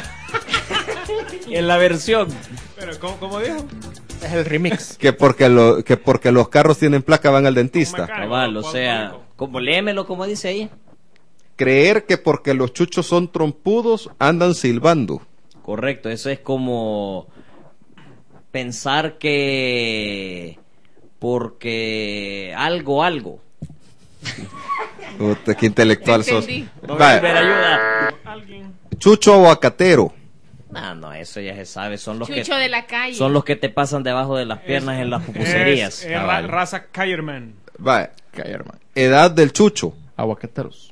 En la versión. Pero, ¿cómo, cómo dijo? Es el remix. Que porque, lo, que porque los carros tienen placa van al dentista. Mecánico, Cabal, o ¿cuál- sea, cuál- como léemelo como dice ahí. Creer que porque los chuchos son trompudos andan silbando. Correcto, eso es como pensar que porque algo, algo. Puta, qué intelectual Te sos. entendí. No me Va, espera ayuda. Alguien. chucho aguacatero. No, no, eso ya se sabe, son los Chucho que de la calle. son los que te pasan debajo de las piernas en las pupuserías. Es, es ra- cabal. raza Kaiserman. Va, Calla, hermano. edad del chucho. Aguacateros.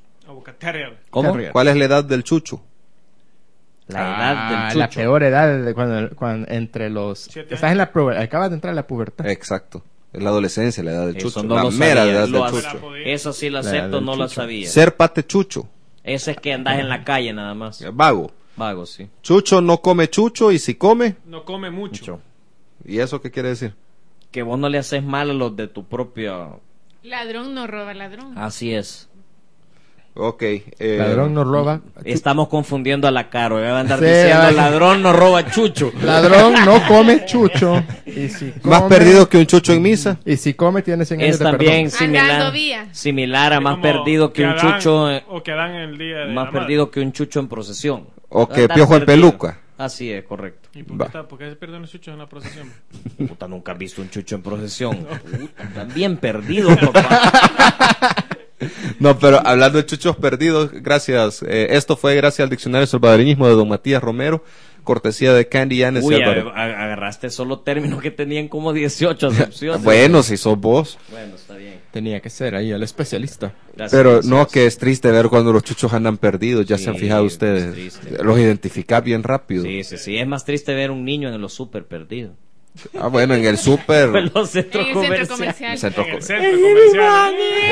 Boca Terrier. ¿Cómo? Terrier. ¿Cuál es la edad del chucho? La edad Ah, del chucho. La peor edad de cuando, cuando entre los... Siete Estás en la pubertad, acabas de entrar a la pubertad. Exacto. Es la adolescencia, la edad del Eso chucho. no la lo mera sabía, edad lo del hace- chucho. Eso sí lo La acepto, del no lo chucho. sabía. Ser pate chucho. Ese es que andas en la calle nada más. Vago. Vago, sí. Chucho no come chucho y si come, No come mucho. Mucho. ¿y eso qué quiere decir? Que vos no le haces mal a los de tu propia... Ladrón no roba ladrón. Así es. Ok. eh, Ladrón no roba. Estamos confundiendo a la Caro. Debe andar Sí, diciendo la- ladrón no roba chucho. Ladrón no come chucho. Y si Más come- perdido que un chucho en misa. Y si come tiene cien años Es de también perdón. Andando similar, vía. similar a más Como perdido que un Adán, chucho, eh, O que Adán en el día de más la madre. perdido que un chucho en procesión. O que Andar piojo en perdido. peluca. Así es, correcto. ¿Y por Va. qué, está, por qué se pierden los chuchos en la procesión? Puta, nunca has visto un chucho en procesión. Puta, están bien perdidos, papá. No, pero hablando de chuchos perdidos, gracias. eh, esto fue gracias al diccionario salvadoreñismo de don Matías Romero, cortesía de Candy Ann Uy, Álvaro. a- a- agarraste solo términos que tenían como dieciocho acepciones. Bueno, si sos vos. Bueno, está bien. Tenía que ser ahí el especialista. Gracias, Pero gracias. no, que es triste ver cuando los chuchos andan perdidos. Ya Sí, se han fijado es ustedes. triste. Los identificás bien rápido. Sí, sí, sí. Es más triste ver un niño en los súper perdido. Ah, bueno, en el súper, En los centros En el centro comerciales. comercial. centro En el co- centro comercial.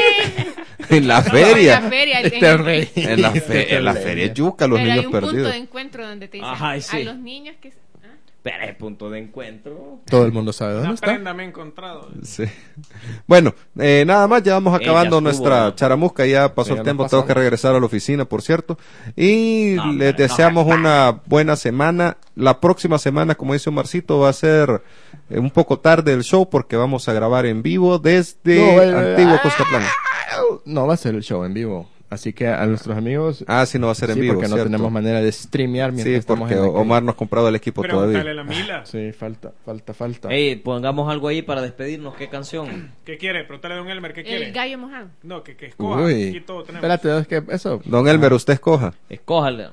en la En la feria. feria. en- Te reí. En la, fe- en la feria yuca, los pero hay niños un punto perdidos. de encuentro donde te dicen Ajá, sí. a los niños que... ¿ah? Pero es punto de encuentro. Todo el mundo sabe dónde Una está. prenda me he encontrado. Sí. Bueno, eh, nada más, ya vamos Eh, acabando ya estuvo, nuestra ¿no? charamusca, ya pasó Sí, ya el nos tiempo, pasamos. tengo que regresar a la oficina, por cierto. Y No, les hombre, deseamos no, una buena semana. La próxima semana, como dice Omarcito, va a ser eh, un poco tarde el show porque vamos a grabar en vivo desde No, eh, Antigua ah, Cuscatlán. No va a ser el show en vivo. Así que a nuestros amigos. Ah, sí, no va a ser en sí, vivo, porque no cierto. tenemos manera de streamear mientras Sí, estamos porque en la calle. Omar no ha comprado el equipo Pregúntale a todavía. la Mila. Sí, falta, falta, falta. Ey, pongamos algo ahí para despedirnos. ¿Qué canción? ¿Qué quiere? Pregúntale a Don Elmer, ¿qué quiere? El gallo mojado. No, que, que escoja. Uy. Aquí todo tenemos. Espérate, es que eso. Don Elmer, usted escoja. Escójale.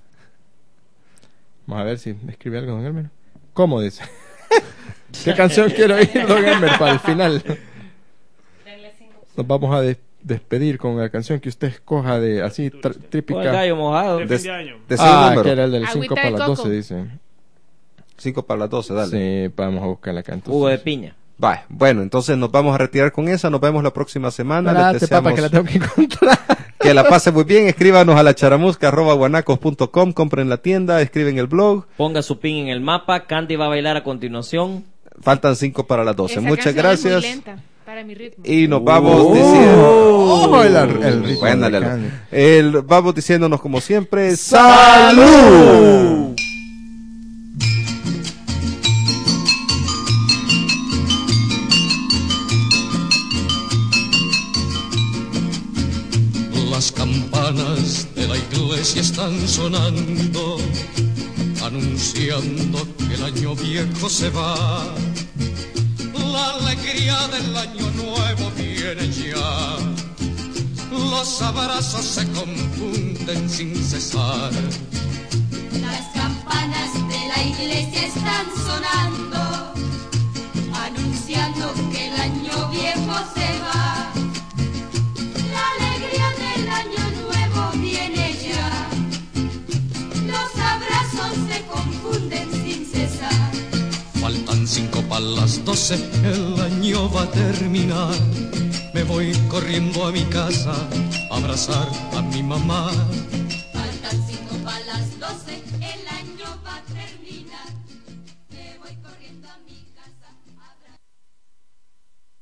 Vamos a ver si escribe algo, don Elmer. ¿Cómo dice? ¿Qué canción quiero oír, don Elmer, para el final? Nos vamos a des- despedir con la canción que usted escoja de así tr- Con el típica. gallo mojado. De De, fin de año. decía Ah, un número. que era el del Agüita cinco de para las coco. doce, dice. cinco para las doce, dale. Sí, vamos a buscar la canción. Jugo de piña. Vale, bueno, entonces nos vamos a retirar con esa. Nos vemos la próxima semana. Les Espérate, papá, deseamos que la tengo que encontrar. que la pase muy bien. Escríbanos a la charamusca arroba guanacos punto com. Compren la tienda, escriben el blog. Ponga su pin en el mapa. Candy va a bailar a continuación. Faltan cinco para las doce. Esa Muchas canción es muy gracias. lenta para mi ritmo. Y nos vamos Oh, diciendo. el, el ritmo Bueno, de dale, Candy. el- vamos diciéndonos como siempre. ¡Salud! Las campanas de la iglesia están sonando, anunciando que el año viejo se va. La alegría del año nuevo viene ya. Los abrazos se confunden sin cesar. Las campanas de la iglesia están sonando, anunciando que el año viejo se va. La alegría del año nuevo viene ya. Los abrazos se confunden sin cesar. Faltan cinco para las doce, el año va a terminar. Me voy corriendo a mi casa a abrazar a mi mamá.